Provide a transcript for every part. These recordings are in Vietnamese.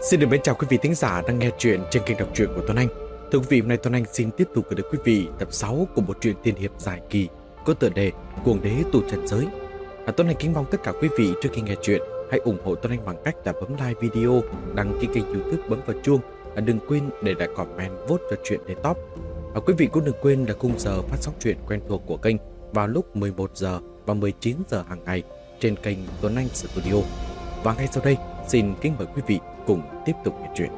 Xin được mến chào quý vị thính giả đang nghe chuyện trên kênh đọc truyện của Tuấn Anh. Thưa quý vị, hôm nay Tuấn Anh xin tiếp tục gửi đến quý vị tập 6 của bộ truyện tiên hiệp dài kỳ có tựa đề Cuồng đế tu chân giới. Tuấn Anh kính mong tất cả quý vị trước khi nghe chuyện hãy ủng hộ Tuấn Anh bằng cách là bấm like video, đăng ký kênh YouTube, bấm vào chuông. Đừng quên để lại comment vote cho chuyện đến top. Quý vị cũng đừng quên là khung giờ phát sóng chuyện quen thuộc của kênh vào lúc 11 giờ và 19 giờ hàng ngày trên kênh Tuấn Anh Studio. Và ngay sau đây, xin kính mời quý vị cùng tiếp tục nghe chuyện.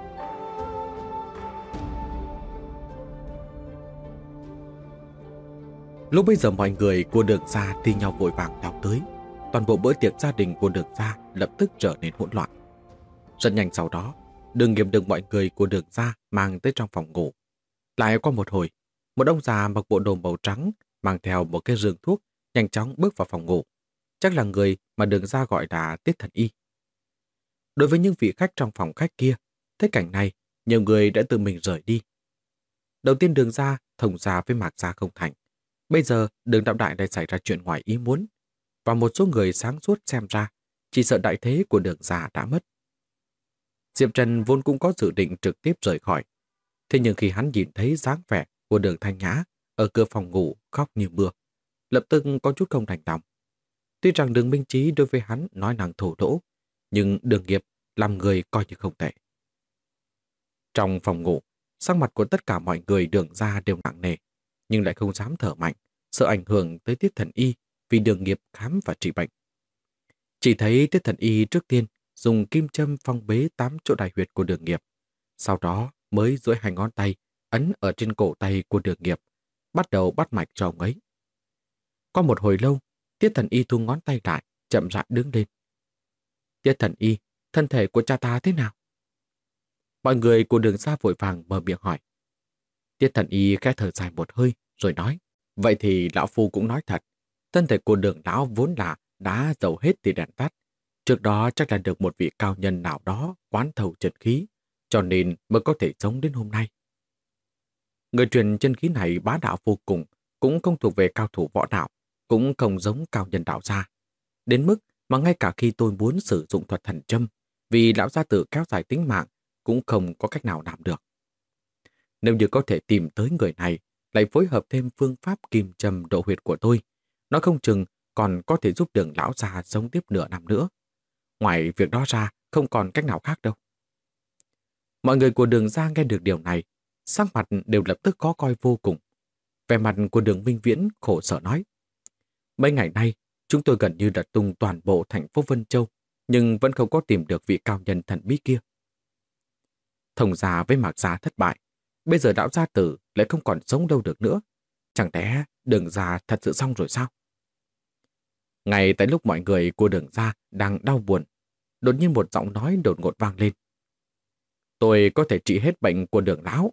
Lúc bây giờ mọi người của Đường Gia thi nhau vội vàng lao tới. Toàn bộ bữa tiệc gia đình của Đường Gia lập tức trở nên hỗn loạn. Rất nhanh sau đó, Đường Nghiệp được mọi người của Đường Gia mang tới trong phòng ngủ. Lại qua một hồi, một ông già mặc bộ đồ màu trắng mang theo một cái rương thuốc nhanh chóng bước vào phòng ngủ. Chắc là người mà Đường Gia gọi là Tiết Thần Y. Đối với những vị khách trong phòng khách kia, thấy cảnh này, nhiều người đã tự mình rời đi. Đầu tiên Đường Gia thông gia với Mạc Gia không thành. Bây giờ Đường Đạo Đại lại xảy ra chuyện ngoài ý muốn. Và một số người sáng suốt xem ra, chỉ sợ đại thế của Đường Gia đã mất. Diệp Trần vốn cũng có dự định trực tiếp rời khỏi. Thế nhưng khi hắn nhìn thấy dáng vẻ của Đường Thanh Nhã ở cửa phòng ngủ khóc như mưa, lập tức có chút không đành lòng. Tuy rằng Đường Minh Chí đối với hắn nói năng thổ lỗ, nhưng Đường Nghiệp làm người coi như không tệ. Trong phòng ngủ, sắc mặt của tất cả mọi người Đường Gia đều nặng nề, nhưng lại không dám thở mạnh, sợ ảnh hưởng tới Tiết Thần Y vì Đường Nghiệp khám và trị bệnh. Chỉ thấy Tiết Thần Y trước tiên dùng kim châm phong bế 8 chỗ đại huyệt của Đường Nghiệp, sau đó mới duỗi hai ngón tay ấn ở trên cổ tay của Đường Nghiệp, bắt đầu bắt mạch cho ông ấy. Qua một hồi lâu, Tiết Thần Y thu ngón tay lại, chậm rãi đứng lên. Tiết Thần Y, thân thể của cha ta thế nào? Mọi người của Đường Gia vội vàng mở miệng hỏi. Tiết Thần Y khẽ thở dài một hơi rồi nói, vậy thì lão phu cũng nói thật, thân thể của Đường lão vốn là đã dầu hết thì đèn tắt. Trước đó chắc là được một vị cao nhân nào đó quán thầu chân khí, cho nên mới có thể sống đến hôm nay. Người truyền chân khí này bá đạo vô cùng, cũng không thuộc về cao thủ võ đạo, cũng không giống cao nhân đạo gia. Đến mức mà ngay cả khi tôi muốn sử dụng thuật thần châm, vì lão gia tử kéo dài tính mạng, cũng không có cách nào làm được. Nếu như có thể tìm tới người này, lại phối hợp thêm phương pháp kim châm độ huyệt của tôi, nó không chừng còn có thể giúp Đường lão gia sống tiếp nửa năm nữa. Ngoài việc đó ra, không còn cách nào khác đâu. Mọi người của Đường Gia nghe được điều này, sắc mặt đều lập tức khó coi vô cùng. Vẻ mặt của Đường Minh Viễn khổ sở nói, mấy ngày nay, chúng tôi gần như đã tung toàn bộ thành phố Vân Châu, nhưng vẫn không có tìm được vị cao nhân thần bí kia. Thông gia với Mạc Gia thất bại, bây giờ lão gia tử lại không còn sống đâu được nữa. Chẳng lẽ Đường Gia thật sự xong rồi sao? Ngay tại lúc mọi người của Đường Gia đang đau buồn, đột nhiên một giọng nói đột ngột vang lên. Tôi có thể trị hết bệnh của Đường lão.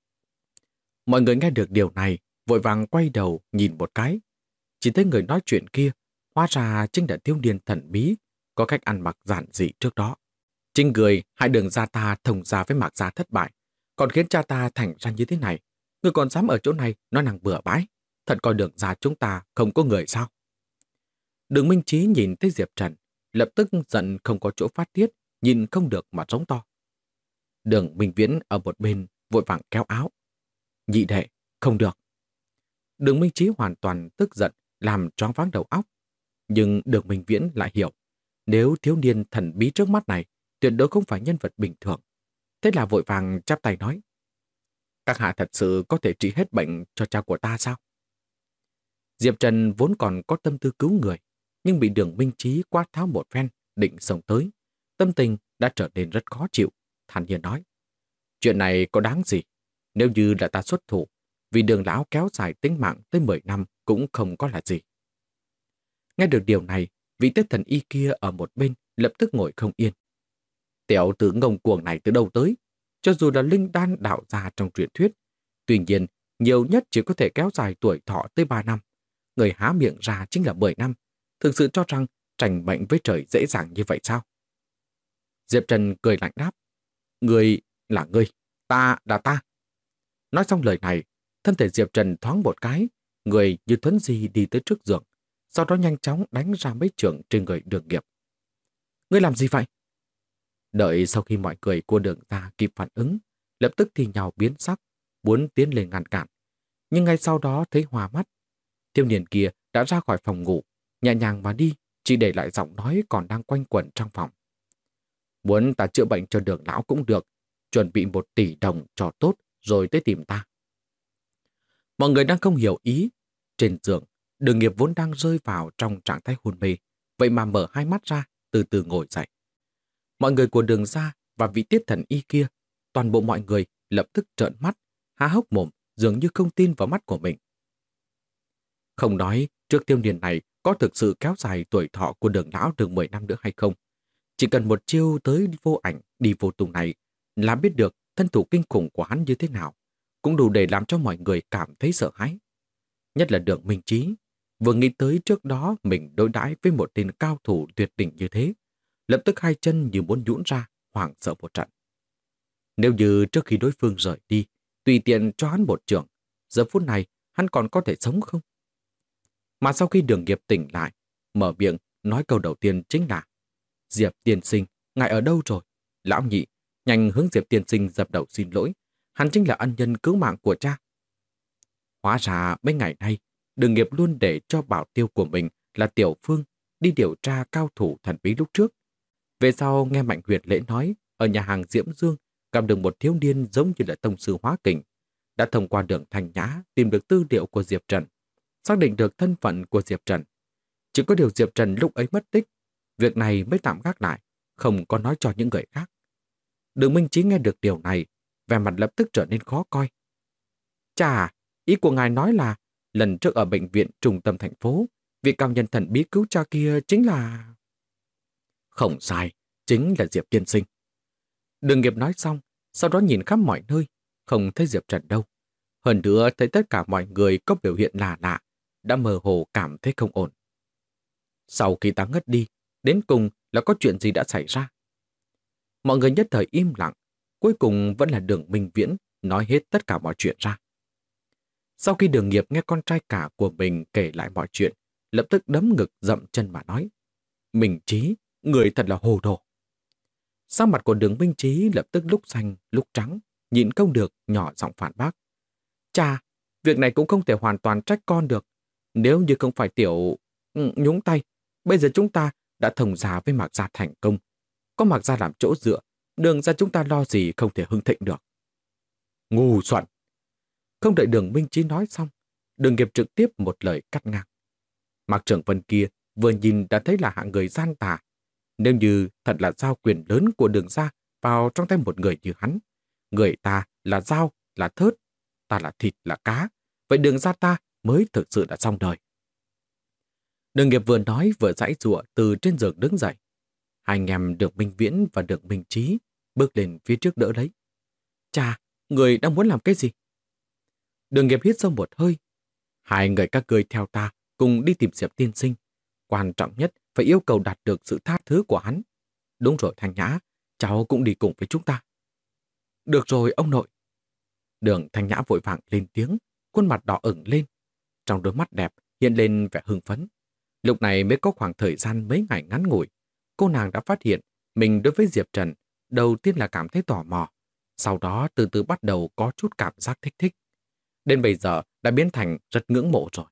Mọi người nghe được điều này, vội vàng quay đầu nhìn một cái. Chỉ thấy người nói chuyện kia, hóa ra chính là thiếu niên thần bí, có cách ăn mặc giản dị trước đó. Chính người hại Đường Gia ta thông gia với Mạc Gia thất bại, còn khiến cha ta thành ra như thế này. Người còn dám ở chỗ này nói năng bừa bãi, thật coi Đường Gia chúng ta không có người sao? Đường Minh Chí nhìn thấy Diệp Trần, lập tức giận không có chỗ phát tiết, nhìn không được mà giống to. Đường Minh Viễn ở một bên vội vàng kéo áo. Nhị đệ, không được. Đường Minh Chí hoàn toàn tức giận, làm choáng váng đầu óc. Nhưng Đường Minh Viễn lại hiểu, nếu thiếu niên thần bí trước mắt này tuyệt đối không phải nhân vật bình thường. Thế là vội vàng chắp tay nói, các hạ thật sự có thể trị hết bệnh cho cha của ta sao? Diệp Trần vốn còn có tâm tư cứu người, nhưng bị Đường Minh Chí quát tháo một phen, định xông tới. Tâm tình đã trở nên rất khó chịu, thản nhiên nói, chuyện này có đáng gì? Nếu như là ta xuất thủ, vì Đường lão kéo dài tính mạng tới 10 năm cũng không có là gì. Nghe được điều này, vị Tiết Thần Y kia ở một bên lập tức ngồi không yên. Tiểu tử ngông cuồng này từ đâu tới? Cho dù là linh đan đạo gia trong truyền thuyết, tuy nhiên nhiều nhất chỉ có thể kéo dài tuổi thọ tới 3 năm. Người há miệng ra chính là 10 năm. Thực sự cho rằng tranh bệnh với trời dễ dàng như vậy sao? Diệp Trần cười lạnh đáp, người là ngươi, ta là ta. Nói xong lời này, thân thể Diệp Trần thoáng một cái, người như thuấn di đi tới trước giường, sau đó nhanh chóng đánh ra mấy chưởng trên người Đường Nghiệp. Ngươi làm gì vậy? Đợi sau khi mọi người của Đường gia kịp phản ứng, lập tức thì nhào biến sắc, muốn tiến lên ngăn cản. Nhưng ngay sau đó thấy hoa mắt. Thiếu niên kia đã ra khỏi phòng ngủ, nhẹ nhàng mà đi, chỉ để lại giọng nói còn đang quanh quẩn trong phòng. Muốn ta chữa bệnh cho Đường lão cũng được, chuẩn bị 1 tỷ đồng cho tốt rồi tới tìm ta. Mọi người đang không hiểu ý. Trên giường, Đường Nghiệp vốn đang rơi vào trong trạng thái hôn mê, vậy mà mở hai mắt ra, từ từ ngồi dậy. Mọi người của Đường gia và vị tiết thần y kia, toàn bộ mọi người lập tức trợn mắt, há hốc mồm, dường như không tin vào mắt của mình. Không nói trước thiếu niên này có thực sự kéo dài tuổi thọ của Đường lão được 10 năm nữa hay không. Chỉ cần một chiêu tới vô ảnh đi vô tung này là biết được thân thủ kinh khủng của hắn như thế nào, cũng đủ để làm cho mọi người cảm thấy sợ hãi. Nhất là Đường Minh Chí, vừa nghĩ tới trước đó mình đối đãi với một tên cao thủ tuyệt đỉnh như thế, lập tức hai chân như muốn nhũn ra, hoảng sợ một trận. Nếu như trước khi đối phương rời đi, tùy tiện cho hắn một chưởng, giờ phút này hắn còn có thể sống không? Mà sau khi Đường Nghiệp tỉnh lại, mở miệng nói câu đầu tiên chính là: Diệp tiên sinh, ngài ở đâu rồi? Lão nhị, nhanh hướng Diệp tiên sinh dập đầu xin lỗi, hắn chính là ân nhân cứu mạng của cha. Hóa ra mấy ngày nay, Đường Nghiệp luôn để cho bảo tiêu của mình là Tiểu Phương đi điều tra cao thủ thần bí lúc trước. Về sau nghe Mạnh Huyệt Lễ nói, ở nhà hàng Diễm Dương gặp được một thiếu niên giống như là tông sư hóa kình, đã thông qua Đường Thanh Nhã tìm được tư liệu của Diệp Trần, xác định được thân phận của Diệp Trần. Chỉ có điều Diệp Trần lúc ấy mất tích, việc này mới tạm gác lại, không có nói cho những người khác. Đường Minh Chí nghe được điều này, vẻ mặt lập tức trở nên khó coi. Chà, ý của ngài nói là lần trước ở bệnh viện trung tâm thành phố, vị cao nhân thần bí cứu cha kia chính là... Không sai, chính là Diệp tiên sinh. Đường Nghiệp nói xong, sau đó nhìn khắp mọi nơi, không thấy Diệp Trần đâu. Hơn nữa thấy tất cả mọi người có biểu hiện lạ lạ, đã mơ hồ cảm thấy không ổn. Sau khi ta ngất đi, đến cùng là có chuyện gì đã xảy ra? Mọi người nhất thời im lặng, cuối cùng vẫn là Đường Minh Viễn nói hết tất cả mọi chuyện ra. Sau khi Đường Nghiệp nghe con trai cả của mình kể lại mọi chuyện, lập tức đấm ngực dậm chân mà nói: Minh Chí, người thật là hồ đồ. Sắc mặt của Đường Minh Chí lập tức lúc xanh lúc trắng, nhịn không được nhỏ giọng phản bác: Cha, việc này cũng không thể hoàn toàn trách con được. Nếu như không phải Tiểu nhúng tay, bây giờ chúng ta đã thông gia với Mạc Gia thành công. Có Mạc Gia làm chỗ dựa, Đường gia chúng ta lo gì không thể hưng thịnh được. Ngu xuẩn! Không đợi Đường Minh Chí nói xong, Đường Nghiệp trực tiếp một lời cắt ngang. Mạc Trưởng Vân kia vừa nhìn đã thấy là hạng người gian tà. Nếu như thật là giao quyền lớn của Đường gia vào trong tay một người như hắn, người ta là dao, là thớt, ta là thịt, là cá, vậy Đường gia ta mới thực sự là xong đời. Đường Nghiệp vừa nói vừa giãy giụa từ trên giường đứng dậy. Hai anh em Đường Minh Viễn và Đường Minh Chí bước lên phía trước đỡ lấy. Cha, người đang muốn làm cái gì? Đường Nghiệp hít sâu một hơi. Hai người các ngươi theo ta cùng đi tìm Diệp tiên sinh. Quan trọng nhất phải yêu cầu đạt được sự tha thứ của hắn. Đúng rồi Thanh Nhã, cháu cũng đi cùng với chúng ta. Được rồi ông nội. Đường Thanh Nhã vội vàng lên tiếng, khuôn mặt đỏ ửng lên. Trong đôi mắt đẹp hiện lên vẻ hưng phấn. Lúc này mới có khoảng thời gian mấy ngày ngắn ngủi, cô nàng đã phát hiện mình đối với Diệp Trần đầu tiên là cảm thấy tò mò, sau đó từ từ bắt đầu có chút cảm giác thích thích. Đến bây giờ đã biến thành rất ngưỡng mộ rồi.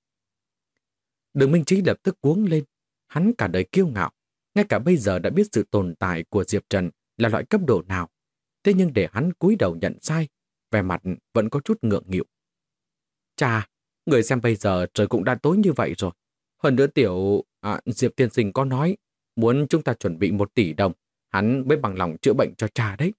Đường Minh Chí lập tức cuống lên, hắn cả đời kiêu ngạo, ngay cả bây giờ đã biết sự tồn tại của Diệp Trần là loại cấp độ nào. Thế nhưng để hắn cúi đầu nhận sai, vẻ mặt vẫn có chút ngượng nghịu. Chà, người xem bây giờ trời cũng đã tối như vậy rồi. Hơn nữa Diệp tiên sinh có nói muốn chúng ta chuẩn bị 1 tỷ đồng, hắn mới bằng lòng chữa bệnh cho cha đấy.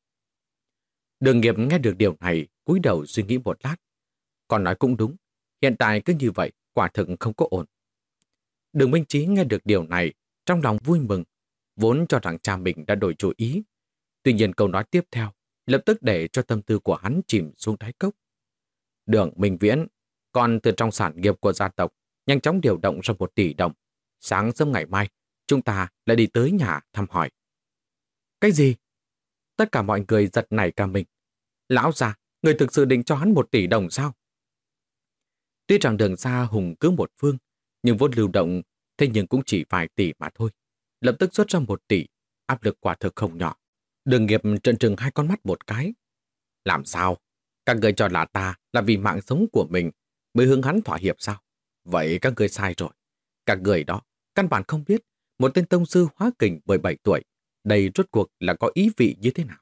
Đường Nghiệp nghe được điều này, cúi đầu suy nghĩ một lát. Còn nói cũng đúng, hiện tại cứ như vậy, quả thực không có ổn. Đường Minh Chí nghe được điều này, trong lòng vui mừng, vốn cho rằng cha mình đã đổi chủ ý. Tuy nhiên câu nói tiếp theo, lập tức để cho tâm tư của hắn chìm xuống đáy cốc. Đường Minh Viễn, còn từ trong sản nghiệp của gia tộc, nhanh chóng điều động ra 1 tỷ đồng. Sáng sớm ngày mai, chúng ta lại đi tới nhà thăm hỏi. Cái gì? Tất cả mọi người giật nảy cả mình. Lão già, người thực sự định cho hắn 1 tỷ đồng sao? Tuy rằng Đường gia hùng cứ một phương, nhưng vốn lưu động, thế nhưng cũng chỉ vài tỷ mà thôi. Lập tức xuất ra 1 tỷ, áp lực quả thực không nhỏ. Đường Nghiệp trợn trừng hai con mắt một cái. Làm sao? Các người cho là ta là vì mạng sống của mình mới hướng hắn thỏa hiệp sao? Vậy các người sai rồi. Các người đó căn bản không biết một tên tông sư hóa kình 17 tuổi, đây rốt cuộc là có ý vị như thế nào.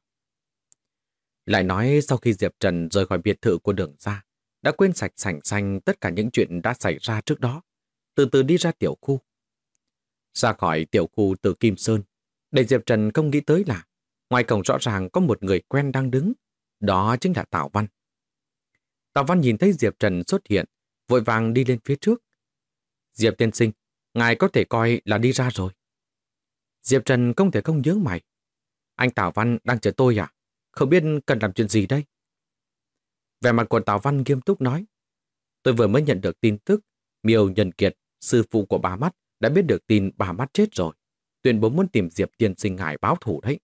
Lại nói sau khi Diệp Trần rời khỏi biệt thự của Đường gia, đã quên sạch sành xanh tất cả những chuyện đã xảy ra trước đó, từ từ đi ra tiểu khu. Ra khỏi tiểu khu từ Kim Sơn, để Diệp Trần không nghĩ tới là ngoài cổng rõ ràng có một người quen đang đứng, đó chính là Tào Văn. Tào Văn nhìn thấy Diệp Trần xuất hiện, vội vàng đi lên phía trước. Diệp tiên sinh, ngài có thể coi là đi ra rồi. Diệp Trần không thể không nhớ mày. Anh Tào Văn đang chờ tôi à? Không biết cần làm chuyện gì đây? Vẻ mặt của Tào Văn nghiêm túc nói. Tôi vừa mới nhận được tin tức, Miêu Nhân Kiệt, sư phụ của bà Mắt, đã biết được tin bà Mắt chết rồi. Tuyên bố muốn tìm Diệp tiên sinh ngài báo thù đấy.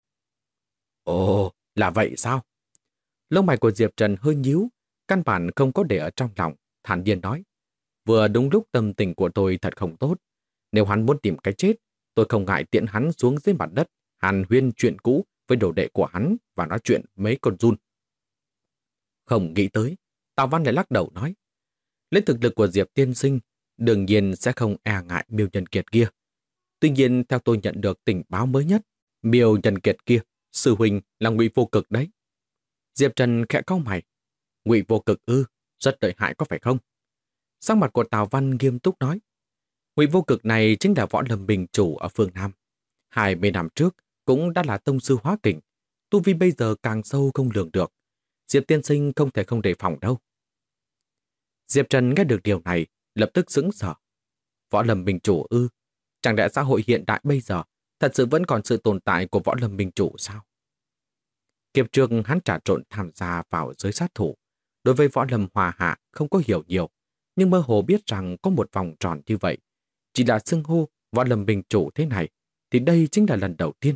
Ồ, là vậy sao? Lông mày của Diệp Trần hơi nhíu, căn bản không có để ở trong lòng, thản nhiên nói. Vừa đúng lúc tâm tình của tôi thật không tốt. Nếu hắn muốn tìm cái chết, tôi không ngại tiễn hắn xuống dưới mặt đất, hàn huyên chuyện cũ với đồ đệ của hắn và nói chuyện mấy con giun. Không nghĩ tới, Tào Văn lại lắc đầu nói. Lấy thực lực của Diệp tiên sinh, đương nhiên sẽ không e ngại Miêu Nhân Kiệt kia. Tuy nhiên, theo tôi nhận được tình báo mới nhất, Miêu Nhân Kiệt kia, sư huynh là Ngụy Vô Cực đấy. Diệp Trần khẽ cau mày. Ngụy Vô Cực ư, rất lợi hại có phải không? Sắc mặt của Tào Văn nghiêm túc nói. Ngụy Vô Cực này chính là Võ Lâm Minh chủ ở phương Nam. 20 năm trước cũng đã là tông sư hóa kình. Tu vi bây giờ càng sâu không lường được. Diệp tiên sinh không thể không đề phòng đâu. Diệp Trần nghe được điều này, lập tức sững sờ. Võ Lâm Minh chủ ư? Chẳng lẽ xã hội hiện đại bây giờ thật sự vẫn còn sự tồn tại của Võ Lâm Minh chủ sao? Kiếp trước hắn trà trộn tham gia vào giới sát thủ. Đối với Võ Lâm Hòa Hạ không có hiểu nhiều, nhưng mơ hồ biết rằng có một vòng tròn như vậy. Chỉ là xưng hô Võ Lâm Minh chủ thế này, thì đây chính là lần đầu tiên.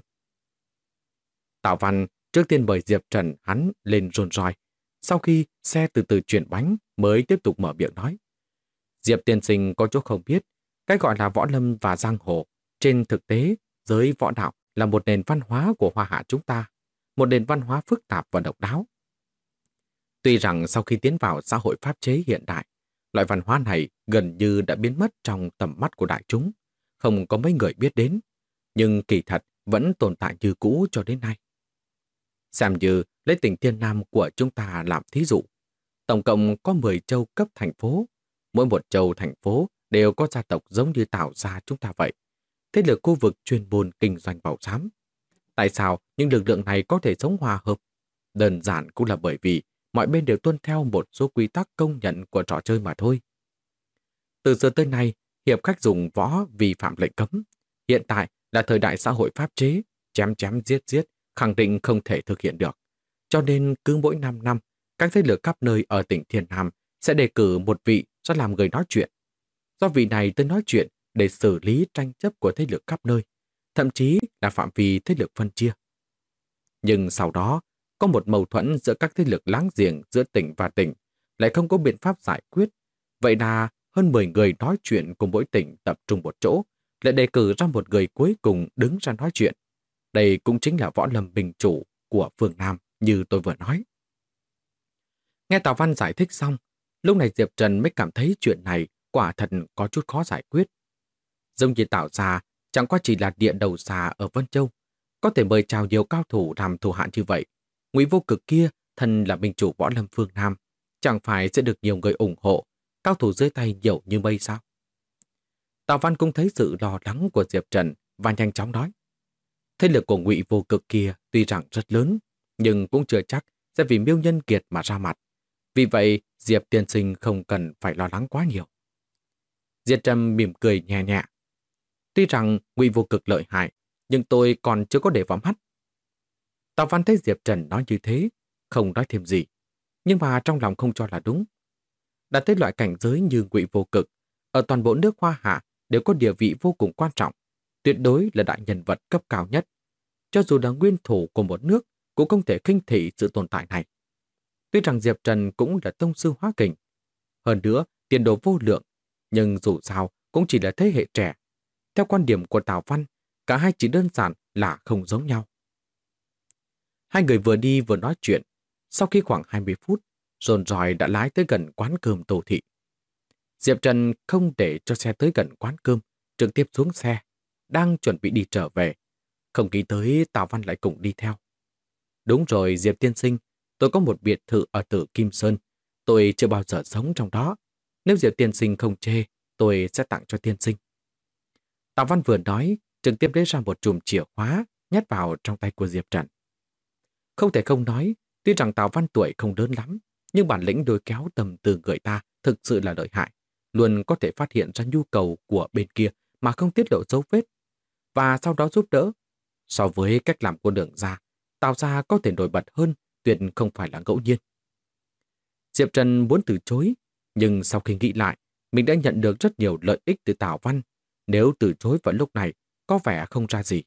Tào Văn trước tiên mời Diệp Trần hắn lên rôn roi. Sau khi xe từ từ chuyển bánh mới tiếp tục mở miệng nói. Diệp tiên sinh có chỗ không biết, cái gọi là võ lâm và giang hồ, trên thực tế, giới võ đạo là một nền văn hóa của Hoa Hạ chúng ta, một nền văn hóa phức tạp và độc đáo. Tuy rằng sau khi tiến vào xã hội pháp chế hiện đại, loại văn hóa này gần như đã biến mất trong tầm mắt của đại chúng, không có mấy người biết đến, nhưng kỳ thật vẫn tồn tại như cũ cho đến nay. Xem như lấy tỉnh Thiên Nam của chúng ta làm thí dụ, tổng cộng có 10 châu cấp thành phố, mỗi một châu thành phố đều có gia tộc giống như Tào gia chúng ta vậy. Thế lực khu vực chuyên môn kinh doanh bảo giám. Tại sao những lực lượng này có thể sống hòa hợp? Đơn giản cũng là bởi vì mọi bên đều tuân theo một số quy tắc công nhận của trò chơi mà thôi. Từ xưa tới nay, hiệp khách dùng võ vi phạm lệnh cấm. Hiện tại là thời đại xã hội pháp chế, chém chém giết giết, khẳng định không thể thực hiện được. Cho nên cứ mỗi 5 năm, các thế lực khắp nơi ở tỉnh Thiên Nam sẽ đề cử một vị ra làm người nói chuyện. Do vị này tới nói chuyện để xử lý tranh chấp của thế lực khắp nơi, thậm chí là phạm vi thế lực phân chia. Nhưng sau đó, có một mâu thuẫn giữa các thế lực láng giềng giữa tỉnh và tỉnh, lại không có biện pháp giải quyết. Vậy là hơn 10 người nói chuyện cùng mỗi tỉnh tập trung một chỗ, lại đề cử ra một người cuối cùng đứng ra nói chuyện. Đây cũng chính là Võ Lâm Minh chủ của phương Nam như tôi vừa nói. Nghe Tào Văn giải thích xong, lúc này Diệp Trần mới cảm thấy chuyện này quả thật có chút khó giải quyết. Giống như Tào gia chẳng qua chỉ là địa đầu xà ở Vân Châu, có thể mời chào nhiều cao thủ làm thủ hạ như vậy. Ngụy Vô Cực kia, thân là minh chủ Võ Lâm phương Nam, chẳng phải sẽ được nhiều người ủng hộ, cao thủ dưới tay nhiều như mây sao? Tào Văn cũng thấy sự lo lắng của Diệp Trần và nhanh chóng nói. Thế lực của Ngụy Vô Cực kia tuy rằng rất lớn, nhưng cũng chưa chắc sẽ vì Miêu Nhân Kiệt mà ra mặt. Vì vậy, Diệp tiên sinh không cần phải lo lắng quá nhiều. Diệp Trần mỉm cười nhẹ nhẹ. Tuy rằng Ngụy Vô Cực lợi hại, nhưng tôi còn chưa có để vào mắt. Tào Văn thấy Diệp Trần nói như thế, không nói thêm gì, nhưng mà trong lòng không cho là đúng. Đã tới loại cảnh giới như Ngụy Vô Cực, ở toàn bộ nước Hoa Hạ đều có địa vị vô cùng quan trọng, tuyệt đối là đại nhân vật cấp cao nhất. Cho dù là nguyên thủ của một nước, cũng không thể khinh thị sự tồn tại này. Tuy rằng Diệp Trần cũng là tông sư hóa kình, hơn nữa tiền đồ vô lượng, nhưng dù sao cũng chỉ là thế hệ trẻ. Theo quan điểm của Tào Văn, cả hai chỉ đơn giản là không giống nhau. Hai người vừa đi vừa nói chuyện. Sau khi khoảng 20 phút, dồn dòi đã lái tới gần quán cơm Tô Thị. Diệp Trần không để cho xe tới gần quán cơm, trực tiếp xuống xe, đang chuẩn bị đi trở về. Không nghĩ tới Tào Văn lại cùng đi theo. Đúng rồi Diệp tiên sinh, tôi có một biệt thự ở Tử Kim Sơn. Tôi chưa bao giờ sống trong đó. Nếu Diệp tiên sinh không chê, tôi sẽ tặng cho tiên sinh. Tào Văn vừa nói, trực tiếp lấy ra một chùm chìa khóa nhét vào trong tay của Diệp Trần. Không thể không nói, tuy rằng Tào Văn tuổi không lớn lắm, nhưng bản lĩnh lôi kéo tầm từ người ta thực sự là lợi hại, luôn có thể phát hiện ra nhu cầu của bên kia mà không tiết lộ dấu vết, và sau đó giúp đỡ. So với cách làm của Đường gia, Tào gia có thể nổi bật hơn, tuyệt không phải là ngẫu nhiên. Diệp Trần muốn từ chối, nhưng sau khi nghĩ lại, mình đã nhận được rất nhiều lợi ích từ Tào Văn. Nếu từ chối vào lúc này, có vẻ không ra gì.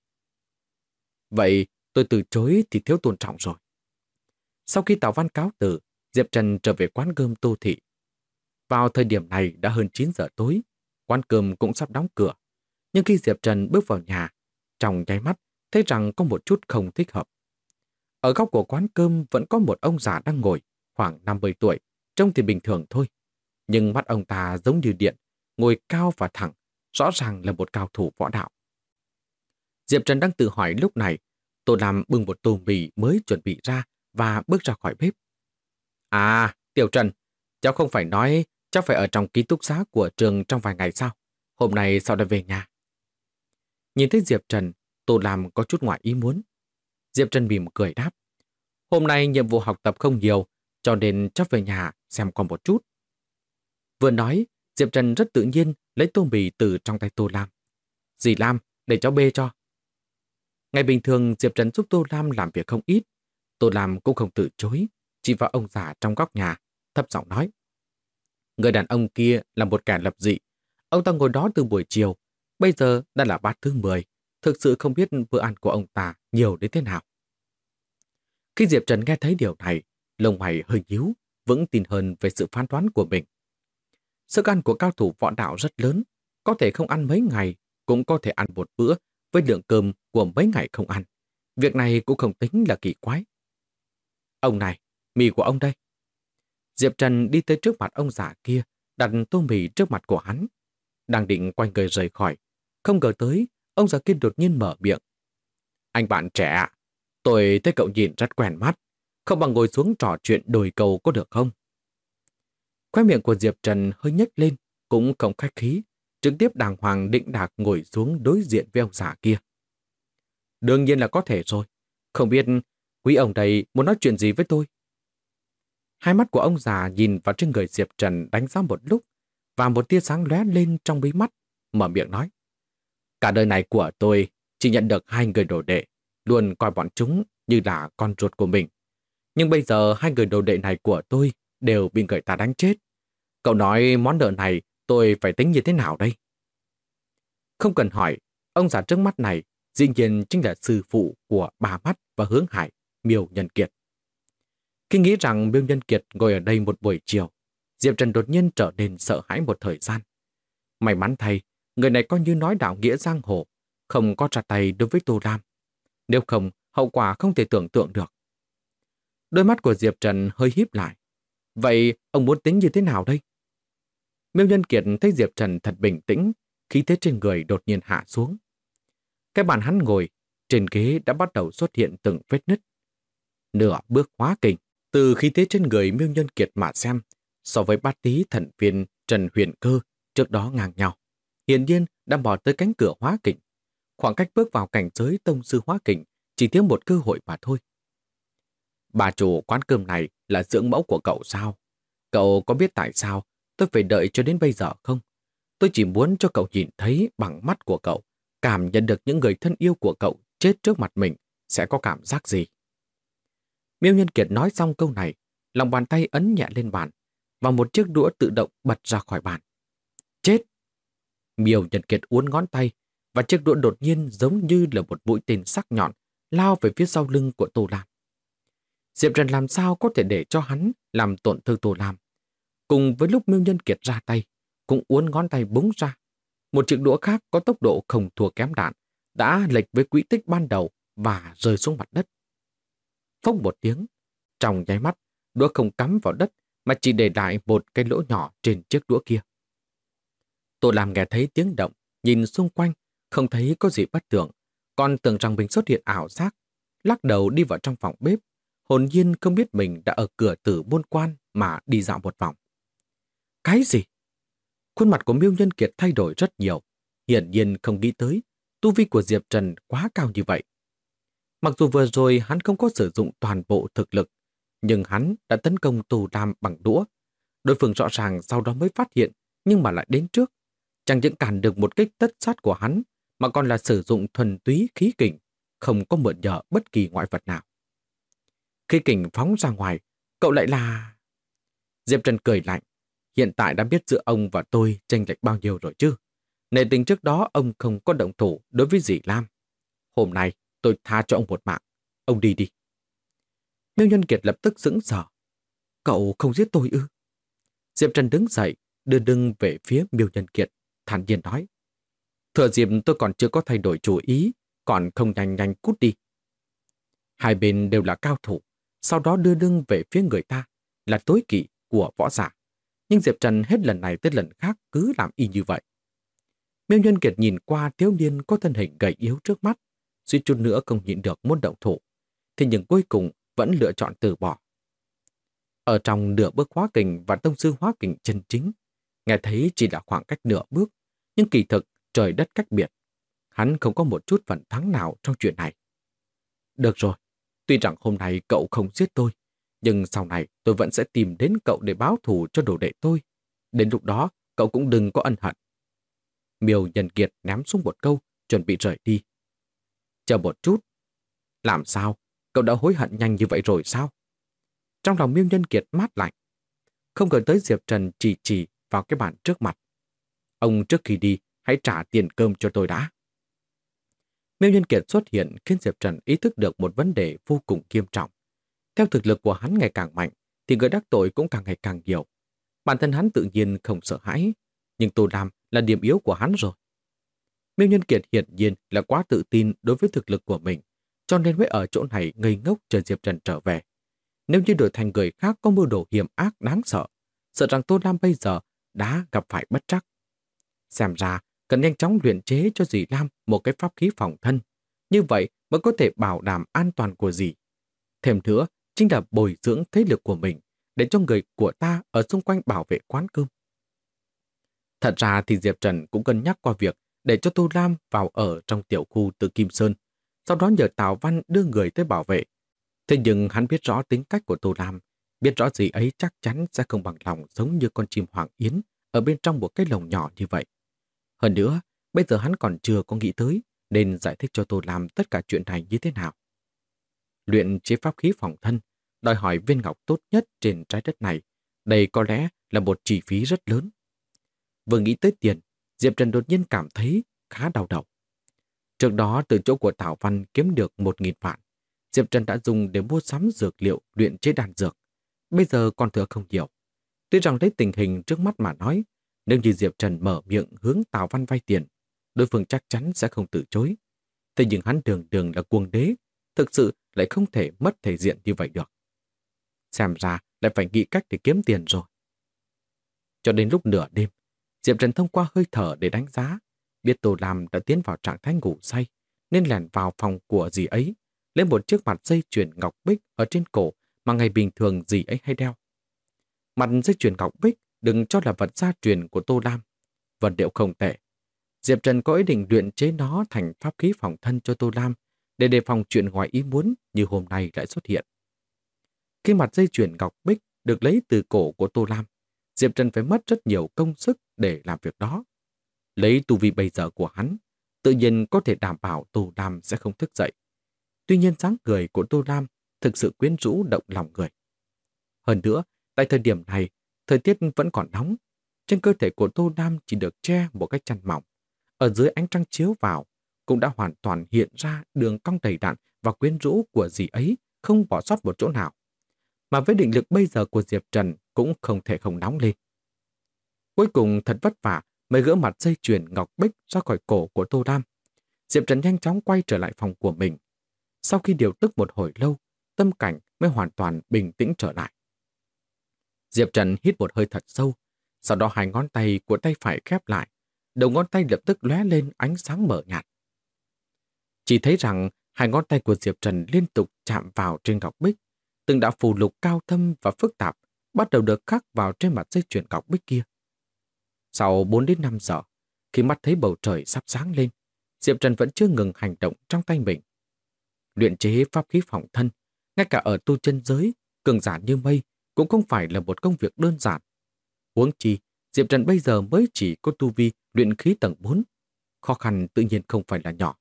Vậy tôi từ chối thì thiếu tôn trọng rồi. Sau khi Tào Văn cáo từ, Diệp Trần trở về quán cơm Tô Thị. Vào thời điểm này đã hơn 9 giờ tối, quán cơm cũng sắp đóng cửa. Nhưng khi Diệp Trần bước vào nhà, trong nháy mắt thấy rằng có một chút không thích hợp. Ở góc của quán cơm vẫn có một ông già đang ngồi, khoảng 50 tuổi, trông thì bình thường thôi. Nhưng mắt ông ta giống như điện, ngồi cao và thẳng, rõ ràng là một cao thủ võ đạo. Diệp Trần đang tự hỏi lúc này, Tô Lam bưng một tô mì mới chuẩn bị ra và bước ra khỏi bếp. À, Tiểu Trần, cháu không phải nói cháu phải ở trong ký túc xá của trường trong vài ngày sao? Hôm nay sao đã về nhà? Nhìn thấy Diệp Trần, Tô Lam có chút ngoài ý muốn. Diệp Trần mỉm cười đáp. Hôm nay nhiệm vụ học tập không nhiều, cho nên cháu về nhà xem qua một chút. Vừa nói, Diệp Trần rất tự nhiên lấy tô mì từ trong tay Tô Lam. Dì Lam, để cháu bê cho. Ngày bình thường Diệp Trần giúp Tô Lam làm việc không ít. Tô Lam cũng không từ chối, chỉ vào ông già trong góc nhà, thấp giọng nói. Người đàn ông kia là một kẻ lập dị. Ông ta ngồi đó từ buổi chiều, bây giờ đã là bát thứ 10. Thực sự không biết bữa ăn của ông ta nhiều đến thế nào. Khi Diệp Trần nghe thấy điều này, lông mày hơi nhíu, vững tin hơn về sự phán đoán của mình. Sức ăn của cao thủ võ đạo rất lớn, có thể không ăn mấy ngày, cũng có thể ăn một bữa với lượng cơm của mấy ngày không ăn. Việc này cũng không tính là kỳ quái. Ông này, mì của ông đây. Diệp Trần đi tới trước mặt ông già kia, đặt tô mì trước mặt của hắn. Đang định quay người rời khỏi, không ngờ tới, ông già kia đột nhiên mở miệng. Anh bạn trẻ, tôi thấy cậu nhìn rất quen mắt, không bằng ngồi xuống trò chuyện đồi cầu có được không? Khóe miệng của Diệp Trần hơi nhếch lên, cũng không khách khí, trực tiếp đàng hoàng định đạc ngồi xuống đối diện với ông già kia. Đương nhiên là có thể rồi, không biết quý ông đây muốn nói chuyện gì với tôi? Hai mắt của ông già nhìn vào trên người Diệp Trần đánh giá một lúc, và một tia sáng lóe lên trong bí mắt, mở miệng nói. Cả đời này của tôi chỉ nhận được 2 người đồ đệ, luôn coi bọn chúng như là con ruột của mình. Nhưng bây giờ 2 người đồ đệ này của tôi đều bị người ta đánh chết. Cậu nói món nợ này tôi phải tính như thế nào đây? Không cần hỏi, ông già trước mắt này dĩ nhiên chính là sư phụ của Ba Mắt và Hướng Hải, Miêu Nhân Kiệt. Khi nghĩ rằng Miêu Nhân Kiệt ngồi ở đây một buổi chiều, Diệp Trần đột nhiên trở nên sợ hãi một thời gian. May mắn thay, người này coi như nói đạo nghĩa giang hồ, không có ra tay đối với Tô Lam. Nếu không, hậu quả không thể tưởng tượng được. Đôi mắt của Diệp Trần hơi híp lại. Vậy ông muốn tính như thế nào đây? Miêu Nhân Kiệt thấy Diệp Trần thật bình tĩnh, khí thế trên người đột nhiên hạ xuống. Cái bàn hắn ngồi, trên ghế đã bắt đầu xuất hiện từng vết nứt. Nửa bước hóa kình, từ khí thế trên người Miêu Nhân Kiệt mà xem, so với bát tý thần viên Trần Huyền Cơ trước đó ngang nhau. Hiển nhiên đã bỏ tới cánh cửa hóa kình. Khoảng cách bước vào cảnh giới tông sư hóa kình chỉ thiếu một cơ hội mà thôi. Bà chủ quán cơm này là dưỡng mẫu của cậu sao? Cậu có biết tại sao tôi phải đợi cho đến bây giờ không? Tôi chỉ muốn cho cậu nhìn thấy bằng mắt của cậu, cảm nhận được những người thân yêu của cậu chết trước mặt mình sẽ có cảm giác gì. Miêu Nhân Kiệt nói xong câu này, lòng bàn tay ấn nhẹ lên bàn, và một chiếc đũa tự động bật ra khỏi bàn. Chết! Miêu Nhân Kiệt uốn ngón tay, và chiếc đũa đột nhiên giống như là một mũi tên sắc nhọn lao về phía sau lưng của Tô Lam. Diệp Trần làm sao có thể để cho hắn làm tổn thương Tô Lam? Cùng với lúc Miêu Nhân Kiệt ra tay, cũng uốn ngón tay búng ra. Một chiếc đũa khác có tốc độ không thua kém đạn, đã lệch với quỹ tích ban đầu và rơi xuống mặt đất. phốc một tiếng. Trong nháy mắt, đũa không cắm vào đất mà chỉ để lại một cái lỗ nhỏ trên chiếc đũa kia. Tô Lam nghe thấy tiếng động, nhìn xung quanh, không thấy có gì bất thường, còn tưởng rằng mình xuất hiện ảo giác, lắc đầu đi vào trong phòng bếp, hồn nhiên không biết mình đã ở cửa tử môn quan mà đi dạo một vòng. Cái gì? Khuôn mặt của Miêu Nhân Kiệt thay đổi rất nhiều, hiển nhiên không nghĩ tới tu vi của Diệp Trần quá cao như vậy. Mặc dù vừa rồi hắn không có sử dụng toàn bộ thực lực, nhưng hắn đã tấn công Tô Lam bằng đũa. Đối phương rõ ràng sau đó mới phát hiện, nhưng mà lại đến trước. Chẳng những cản được một kích tất sát của hắn, mà còn là sử dụng thuần túy khí kình, không có mượn nhờ bất kỳ ngoại vật nào. Khí kình phóng ra ngoài, cậu lại là... Diệp Trần cười lạnh. Hiện tại đã biết giữa ông và tôi chênh lệch bao nhiêu rồi chứ. Nể tình trước đó ông không có động thủ đối với dì Lam. Hôm nay tôi tha cho ông một mạng. Ông đi đi. Miêu Nhân Kiệt lập tức sững sờ. Cậu không giết tôi ư? Diệp Trần đứng dậy, đưa lưng về phía Miêu Nhân Kiệt, thản nhiên nói. Thừa dịp tôi còn chưa có thay đổi chủ ý, còn không nhanh nhanh cút đi. Hai bên đều là cao thủ, sau đó đưa lưng về phía người ta, là tối kỵ của võ giả. Nhưng Diệp Trần hết lần này tới lần khác cứ làm y như vậy. Miêu Nhân Kiệt nhìn qua thiếu niên có thân hình gầy yếu trước mắt, suýt chút nữa không nhịn được muốn động thủ, thế nhưng cuối cùng vẫn lựa chọn từ bỏ. Ở trong nửa bước hóa kình và tông sư hóa kình chân chính, nghe thấy chỉ là khoảng cách nửa bước, nhưng kỳ thực trời đất cách biệt. Hắn không có một chút phần thắng nào trong chuyện này. Được rồi, tuy rằng hôm nay cậu không giết tôi, nhưng sau này tôi vẫn sẽ tìm đến cậu để báo thù cho đồ đệ tôi. Đến lúc đó, cậu cũng đừng có ân hận. Miêu Nhân Kiệt ném xuống một câu, chuẩn bị rời đi. Chờ một chút. Làm sao? Cậu đã hối hận nhanh như vậy rồi sao? Trong lòng Miêu Nhân Kiệt mát lạnh. Không ngờ tới Diệp Trần chỉ vào cái bàn trước mặt. Ông trước khi đi, hãy trả tiền cơm cho tôi đã. Miêu Nhân Kiệt xuất hiện khiến Diệp Trần ý thức được một vấn đề vô cùng nghiêm trọng. Theo thực lực của hắn ngày càng mạnh, thì người đắc tội cũng càng ngày càng nhiều. Bản thân hắn tự nhiên không sợ hãi, nhưng Tô Lam là điểm yếu của hắn rồi. Miêu Nhân Kiệt hiển nhiên là quá tự tin đối với thực lực của mình, cho nên mới ở chỗ này ngây ngốc chờ Diệp Trần trở về. Nếu như đổi thành người khác có mưu đồ hiểm ác đáng sợ, sợ rằng Tô Lam bây giờ đã gặp phải bất trắc. Xem ra, cần nhanh chóng luyện chế cho dì Lam một cái pháp khí phòng thân. Như vậy mới có thể bảo đảm an toàn của dì. Thêm nữa, chính là bồi dưỡng thế lực của mình để cho người của ta ở xung quanh bảo vệ quán cơm. Thật ra thì Diệp Trần cũng cân nhắc qua việc để cho Tô Lam vào ở trong tiểu khu từ Kim Sơn, sau đó nhờ Tào Văn đưa người tới bảo vệ. Thế nhưng hắn biết rõ tính cách của Tô Lam, biết rõ gì ấy chắc chắn sẽ không bằng lòng giống như con chim hoàng yến ở bên trong một cái lồng nhỏ như vậy. Hơn nữa, bây giờ hắn còn chưa có nghĩ tới nên giải thích cho Tô Lam tất cả chuyện này như thế nào. Luyện chế pháp khí phòng thân đòi hỏi viên ngọc tốt nhất trên trái đất này. Đây có lẽ là một chi phí rất lớn. Vừa nghĩ tới tiền, Diệp Trần đột nhiên cảm thấy khá đau đầu. Trước đó từ chỗ của Tào Văn kiếm được 1.000 vạn. Diệp Trần đã dùng để mua sắm dược liệu luyện chế đan dược. Bây giờ còn thừa không nhiều. Tuy rằng lấy tình hình trước mắt mà nói, nếu như Diệp Trần mở miệng hướng Tào Văn vay tiền, đối phương chắc chắn sẽ không từ chối. Thế nhưng hắn đường đường là cuồng đế, thực sự lại không thể mất thể diện như vậy được. Xem ra lại phải nghĩ cách để kiếm tiền rồi. Cho đến lúc nửa đêm, Diệp Trần thông qua hơi thở để đánh giá, biết Tô Lam đã tiến vào trạng thái ngủ say, nên lẻn vào phòng của dì ấy, lấy một chiếc mặt dây chuyền ngọc bích ở trên cổ mà ngày bình thường dì ấy hay đeo. Mặt dây chuyền ngọc bích đừng cho là vật gia truyền của Tô Lam. Vật liệu không tệ. Diệp Trần có ý định luyện chế nó thành pháp khí phòng thân cho Tô Lam để đề phòng chuyện ngoài ý muốn như hôm nay lại xuất hiện. Khi mặt dây chuyền ngọc bích được lấy từ cổ của Tô Lam, Diệp Trần phải mất rất nhiều công sức để làm việc đó. Lấy tu vi bây giờ của hắn, tự nhiên có thể đảm bảo Tô Lam sẽ không thức dậy. Tuy nhiên dáng người của Tô Lam thực sự quyến rũ động lòng người. Hơn nữa, tại thời điểm này, thời tiết vẫn còn nóng. Trên cơ thể của Tô Lam chỉ được che một cái chăn mỏng. Ở dưới ánh trăng chiếu vào, cũng đã hoàn toàn hiện ra đường cong đầy đặn và quyến rũ của dì ấy, không bỏ sót một chỗ nào. Mà với định lực bây giờ của Diệp Trần cũng không thể không nóng lên. Cuối cùng thật vất vả mới gỡ mặt dây chuyền ngọc bích ra khỏi cổ của Tô Lam. Diệp Trần nhanh chóng quay trở lại phòng của mình. Sau khi điều tức một hồi lâu, tâm cảnh mới hoàn toàn bình tĩnh trở lại. Diệp Trần hít một hơi thật sâu, sau đó hai ngón tay của tay phải khép lại, đầu ngón tay lập tức lóe lên ánh sáng mờ nhạt. Chỉ thấy rằng hai ngón tay của Diệp Trần liên tục chạm vào trên ngọc bích, từng đạo phù lục cao thâm và phức tạp bắt đầu được khắc vào trên mặt dây chuyền ngọc bích kia. Sau 4 đến 5 giờ, khi mắt thấy bầu trời sắp sáng lên, Diệp Trần vẫn chưa ngừng hành động trong tay mình. Luyện chế pháp khí phòng thân, ngay cả ở tu chân giới, cường giả như mây cũng không phải là một công việc đơn giản. Huống chi, Diệp Trần bây giờ mới chỉ có tu vi luyện khí tầng 4. Khó khăn tự nhiên không phải là nhỏ.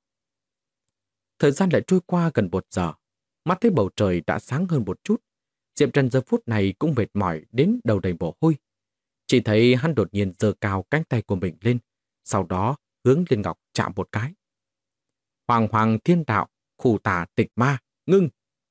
Thời gian lại trôi qua gần 1 giờ, mắt thấy bầu trời đã sáng hơn một chút. Diệp Trần giờ phút này cũng mệt mỏi đến đầu đầy mồ hôi. Chỉ thấy hắn đột nhiên giơ cao cánh tay của mình lên, sau đó hướng lên ngọc chạm một cái. Hoàng hoàng thiên đạo, khủ tà tịch ma, ngưng.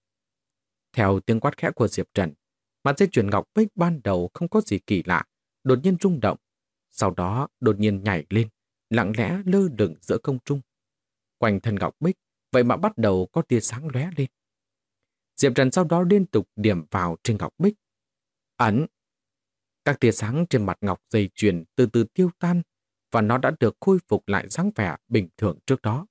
Theo tiếng quát khẽ của Diệp Trần, mặt dây chuyền ngọc bích ban đầu không có gì kỳ lạ, đột nhiên rung động, sau đó đột nhiên nhảy lên, lặng lẽ lơ lửng giữa không trung. Quanh thân ngọc bích vậy mà bắt đầu có tia sáng lóe lên. Diệp Trần sau đó liên tục điểm vào trên ngọc bích. Ấn! Các tia sáng trên mặt ngọc dây chuyền từ từ tiêu tan và nó đã được khôi phục lại dáng vẻ bình thường trước đó.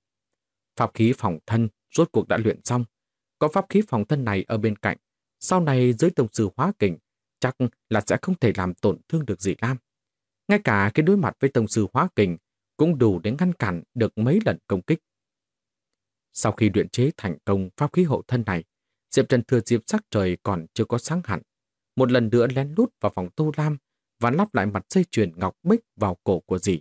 Pháp khí phòng thân rốt cuộc đã luyện xong. Có pháp khí phòng thân này ở bên cạnh, sau này dưới tông sư hóa kình chắc là sẽ không thể làm tổn thương được Dĩ Lam. Ngay cả cái đối mặt với tông sư hóa kình cũng đủ để ngăn cản được mấy lần công kích. Sau khi luyện chế thành công pháp khí hộ thân này, Diệp Trần thừa dịp sắc trời còn chưa có sáng hẳn, một lần nữa lén lút vào phòng Tô Lam và lắp lại mặt dây chuyền ngọc bích vào cổ của dì.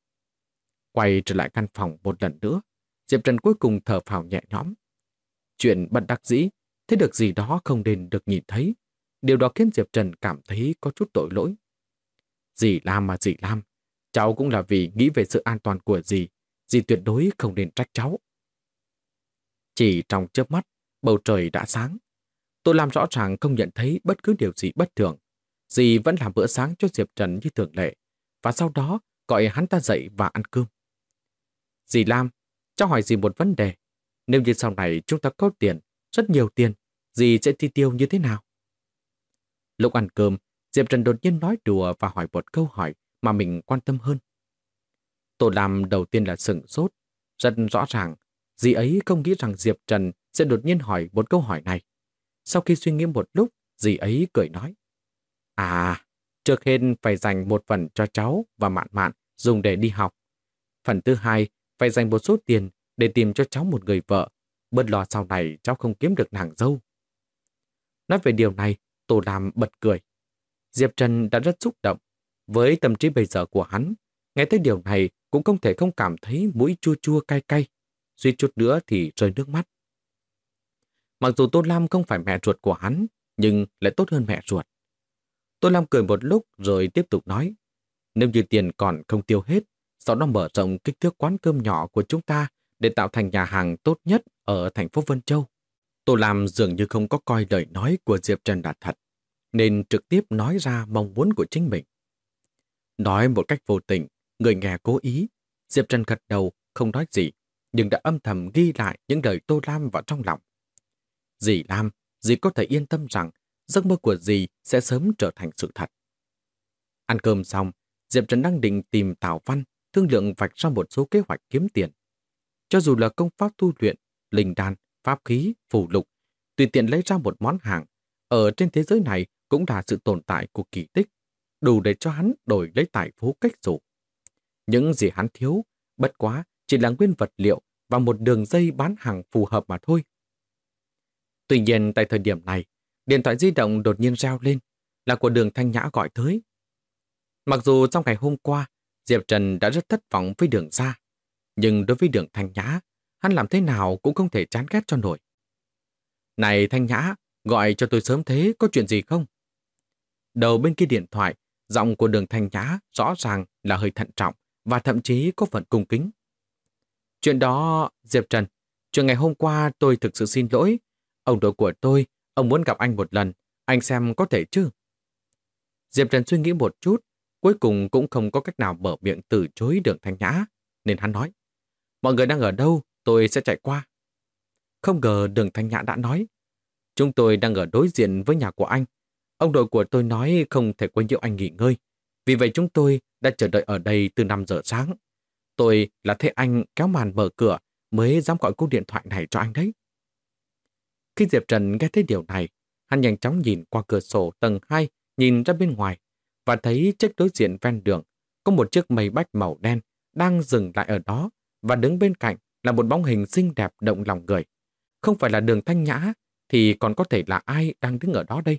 Quay trở lại căn phòng một lần nữa, Diệp Trần cuối cùng thở phào nhẹ nhõm. Chuyện bất đắc dĩ, thấy được gì đó không nên được nhìn thấy. Điều đó khiến Diệp Trần cảm thấy có chút tội lỗi. Dì Lam mà dì Lam, cháu cũng là vì nghĩ về sự an toàn của dì tuyệt đối không nên trách cháu. Chỉ trong chớp mắt, bầu trời đã sáng. Tô Lam rõ ràng không nhận thấy bất cứ điều gì bất thường. Dì vẫn làm bữa sáng cho Diệp Trần như thường lệ, và sau đó gọi hắn ta dậy và ăn cơm. Dì Lam, cháu hỏi dì một vấn đề. Nếu như sau này chúng ta có tiền, rất nhiều tiền, dì sẽ chi tiêu như thế nào? Lúc ăn cơm, Diệp Trần đột nhiên nói đùa và hỏi một câu hỏi mà mình quan tâm hơn. Tô Lam đầu tiên là sửng sốt. Rất rõ ràng, dì ấy không nghĩ rằng Diệp Trần sẽ đột nhiên hỏi một câu hỏi này. Sau khi suy nghĩ một lúc, dì ấy cười nói. À, trước hết phải dành một phần cho cháu và Mạn Mạn dùng để đi học. Phần thứ hai, phải dành một số tiền để tìm cho cháu một người vợ, bớt lo sau này cháu không kiếm được nàng dâu. Nói về điều này, Tô Lam bật cười. Diệp Trần đã rất xúc động. Với tâm trí bây giờ của hắn, nghe tới điều này cũng không thể không cảm thấy mũi chua chua cay cay, suýt chút nữa thì rơi nước mắt. Mặc dù Tô Lam không phải mẹ ruột của hắn, nhưng lại tốt hơn mẹ ruột. Tô Lam cười một lúc rồi tiếp tục nói, nếu như tiền còn không tiêu hết, sau đó mở rộng kích thước quán cơm nhỏ của chúng ta để tạo thành nhà hàng tốt nhất ở thành phố Vân Châu. Tô Lam dường như không có coi lời nói của Diệp Trần là thật, nên trực tiếp nói ra mong muốn của chính mình. Nói một cách vô tình, người nghe cố ý, Diệp Trần gật đầu, không nói gì, nhưng đã âm thầm ghi lại những lời Tô Lam vào trong lòng. Dì Lam, dì có thể yên tâm rằng giấc mơ của dì sẽ sớm trở thành sự thật. Ăn cơm xong, Diệp Trần đang định tìm Tào Văn, thương lượng vạch ra một số kế hoạch kiếm tiền. Cho dù là công pháp tu luyện, linh đan, pháp khí, phù lục, tùy tiện lấy ra một món hàng, ở trên thế giới này cũng là sự tồn tại của kỳ tích, đủ để cho hắn đổi lấy tài phú cách xù. Những gì hắn thiếu, bất quá chỉ là nguyên vật liệu và một đường dây bán hàng phù hợp mà thôi. Tuy nhiên tại thời điểm này, điện thoại di động đột nhiên reo lên, là của Đường Thanh Nhã gọi tới. Mặc dù trong ngày hôm qua, Diệp Trần đã rất thất vọng với Đường gia, nhưng đối với Đường Thanh Nhã, hắn làm thế nào cũng không thể chán ghét cho nổi. Này Thanh Nhã, gọi cho tôi sớm thế, có chuyện gì không? Đầu bên kia điện thoại, giọng của Đường Thanh Nhã rõ ràng là hơi thận trọng và thậm chí có phần cung kính. Chuyện đó, Diệp Trần, chuyện ngày hôm qua tôi thực sự xin lỗi. Ông nội của tôi, ông muốn gặp anh một lần, anh xem có thể chứ? Diệp Trần suy nghĩ một chút, cuối cùng cũng không có cách nào mở miệng từ chối Đường Thanh Nhã, nên hắn nói, mọi người đang ở đâu, tôi sẽ chạy qua. Không ngờ Đường Thanh Nhã đã nói, Chúng tôi đang ở đối diện với nhà của anh. Ông đội của tôi nói không thể quấy nhiễu anh nghỉ ngơi. Vì vậy chúng tôi đã chờ đợi ở đây từ 5 giờ sáng. Tôi là thấy anh kéo màn mở cửa mới dám gọi cú điện thoại này cho anh đấy. Khi Diệp Trần nghe thấy điều này, hắn nhanh chóng nhìn qua cửa sổ tầng 2, nhìn ra bên ngoài, và thấy trước đối diện ven đường có một chiếc mây bách màu đen đang dừng lại ở đó, và đứng bên cạnh là một bóng hình xinh đẹp động lòng người. Không phải là Đường Thanh Nhã, thì còn có thể là ai đang đứng ở đó đây?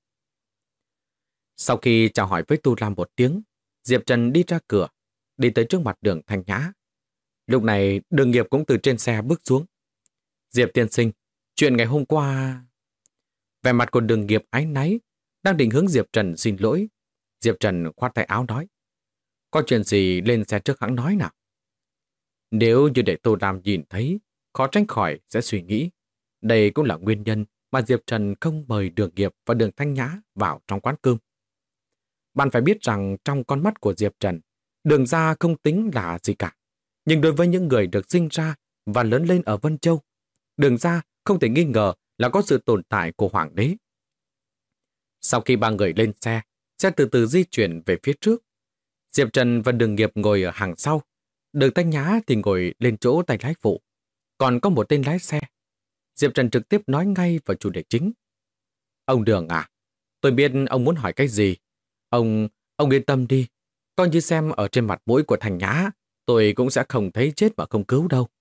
Sau khi chào hỏi với Tu Lam một tiếng, Diệp Trần đi ra cửa, đi tới trước mặt Đường Thanh Nhã. Lúc này Đường Nghiệp cũng từ trên xe bước xuống. Diệp tiên sinh, chuyện ngày hôm qua... Vẻ mặt của Đường Nghiệp áy náy, đang định hướng Diệp Trần xin lỗi. Diệp Trần khoát tay áo nói, có chuyện gì lên xe trước hãng nói nào. Nếu như để Tô Lam nhìn thấy, khó tránh khỏi sẽ suy nghĩ. Đây cũng là nguyên nhân mà Diệp Trần không mời Đường Nghiệp và Đường Thanh Nhã vào trong quán cơm. Bạn phải biết rằng trong con mắt của Diệp Trần, Đường gia không tính là gì cả. Nhưng đối với những người được sinh ra và lớn lên ở Vân Châu, Đường gia không thể nghi ngờ là có sự tồn tại của Hoàng đế. Sau khi ba người lên xe, xe từ từ di chuyển về phía trước. Diệp Trần và Đường Nghiệp ngồi ở hàng sau. Đường Thanh Nhã thì ngồi lên chỗ tay lái phụ. Còn có một tên lái xe. Diệp Trần trực tiếp nói ngay vào chủ đề chính. Ông Đường à, tôi biết ông muốn hỏi cái gì. Ông yên tâm đi. Coi như xem ở trên mặt mũi của Thanh Nhã, tôi cũng sẽ không thấy chết mà không cứu đâu.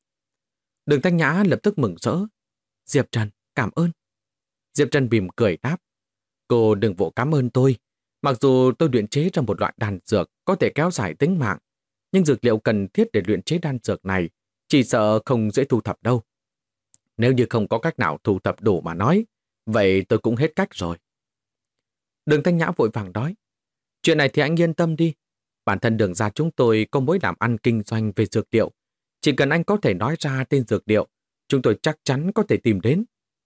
Đường Thanh Nhã lập tức mừng rỡ. Diệp Trần, cảm ơn. Diệp Trần mỉm cười đáp. Cô đừng vội cảm ơn tôi. Mặc dù tôi luyện chế ra một loại đan dược có thể kéo dài tính mạng, nhưng dược liệu cần thiết để luyện chế đan dược này chỉ sợ không dễ thu thập đâu. Nếu như không có cách nào thu thập đủ mà nói, vậy tôi cũng hết cách rồi. Đường Thanh Nhã vội vàng nói. Chuyện này thì anh yên tâm đi. Bản thân Đường gia chúng tôi có mối làm ăn kinh doanh về dược liệu. Chỉ cần anh có thể nói ra tên dược liệu, chúng tôi chắc chắn có thể tìm đến.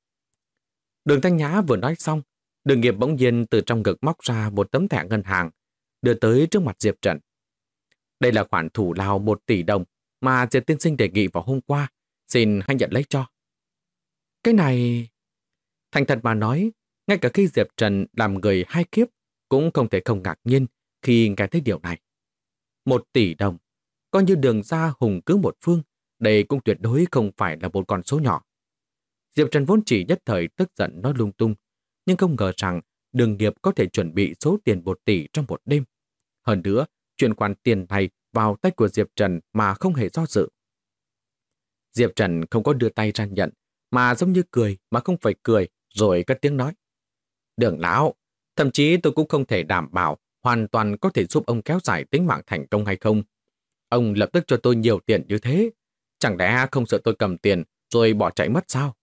Đường Thanh Nhã vừa nói xong, Đường Nghiệp bỗng nhiên từ trong ngực móc ra một tấm thẻ ngân hàng, đưa tới trước mặt Diệp Trần. Đây là khoản thủ lao 1 tỷ đồng mà Diệp tiên sinh đề nghị vào hôm qua, xin hãy nhận lấy cho. Cái này... Thành thật mà nói, ngay cả khi Diệp Trần làm người hai kiếp, cũng không thể không ngạc nhiên khi nghe thấy điều này. 1 tỷ đồng, coi như Đường gia hùng cứ một phương, đây cũng tuyệt đối không phải là một con số nhỏ. Diệp Trần vốn chỉ nhất thời tức giận nói lung tung, nhưng không ngờ rằng Đường Nghiệp có thể chuẩn bị số tiền 1 tỷ trong một đêm. Hơn nữa, chuyển khoản tiền này vào tay của Diệp Trần mà không hề do dự. Diệp Trần không có đưa tay ra nhận, mà giống như cười mà không phải cười, rồi cất tiếng nói. Đường lão, thậm chí tôi cũng không thể đảm bảo hoàn toàn có thể giúp ông kéo dài tính mạng thành công hay không. Ông lập tức cho tôi nhiều tiền như thế, chẳng lẽ không sợ tôi cầm tiền rồi bỏ chạy mất sao?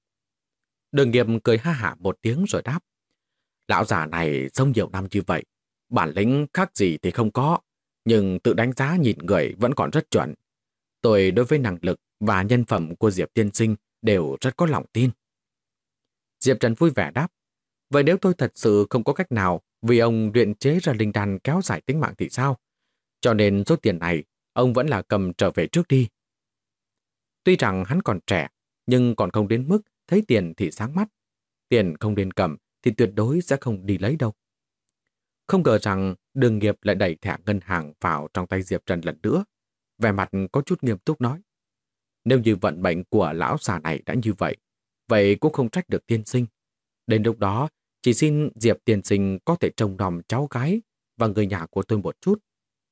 Đường Nghiệp cười ha hả một tiếng rồi đáp. Lão già này sống nhiều năm như vậy, bản lĩnh khác gì thì không có, nhưng tự đánh giá nhìn người vẫn còn rất chuẩn. Tôi đối với năng lực và nhân phẩm của Diệp tiên sinh đều rất có lòng tin. Diệp Trần vui vẻ đáp. Vậy nếu tôi thật sự không có cách nào vì ông luyện chế ra linh đan kéo dài tính mạng thì sao? Cho nên số tiền này ông vẫn là cầm trở về trước đi. Tuy rằng hắn còn trẻ, nhưng còn không đến mức thấy tiền thì sáng mắt. Tiền không nên cầm thì tuyệt đối sẽ không đi lấy đâu. Không ngờ rằng Đường Nghiệp lại đẩy thẻ ngân hàng vào trong tay Diệp Trần lần nữa. Vẻ mặt có chút nghiêm túc nói. Nếu như vận mệnh của lão già này đã như vậy cũng không trách được tiên sinh. Đến lúc đó, chỉ xin Diệp tiên sinh có thể trông nom cháu gái và người nhà của tôi một chút.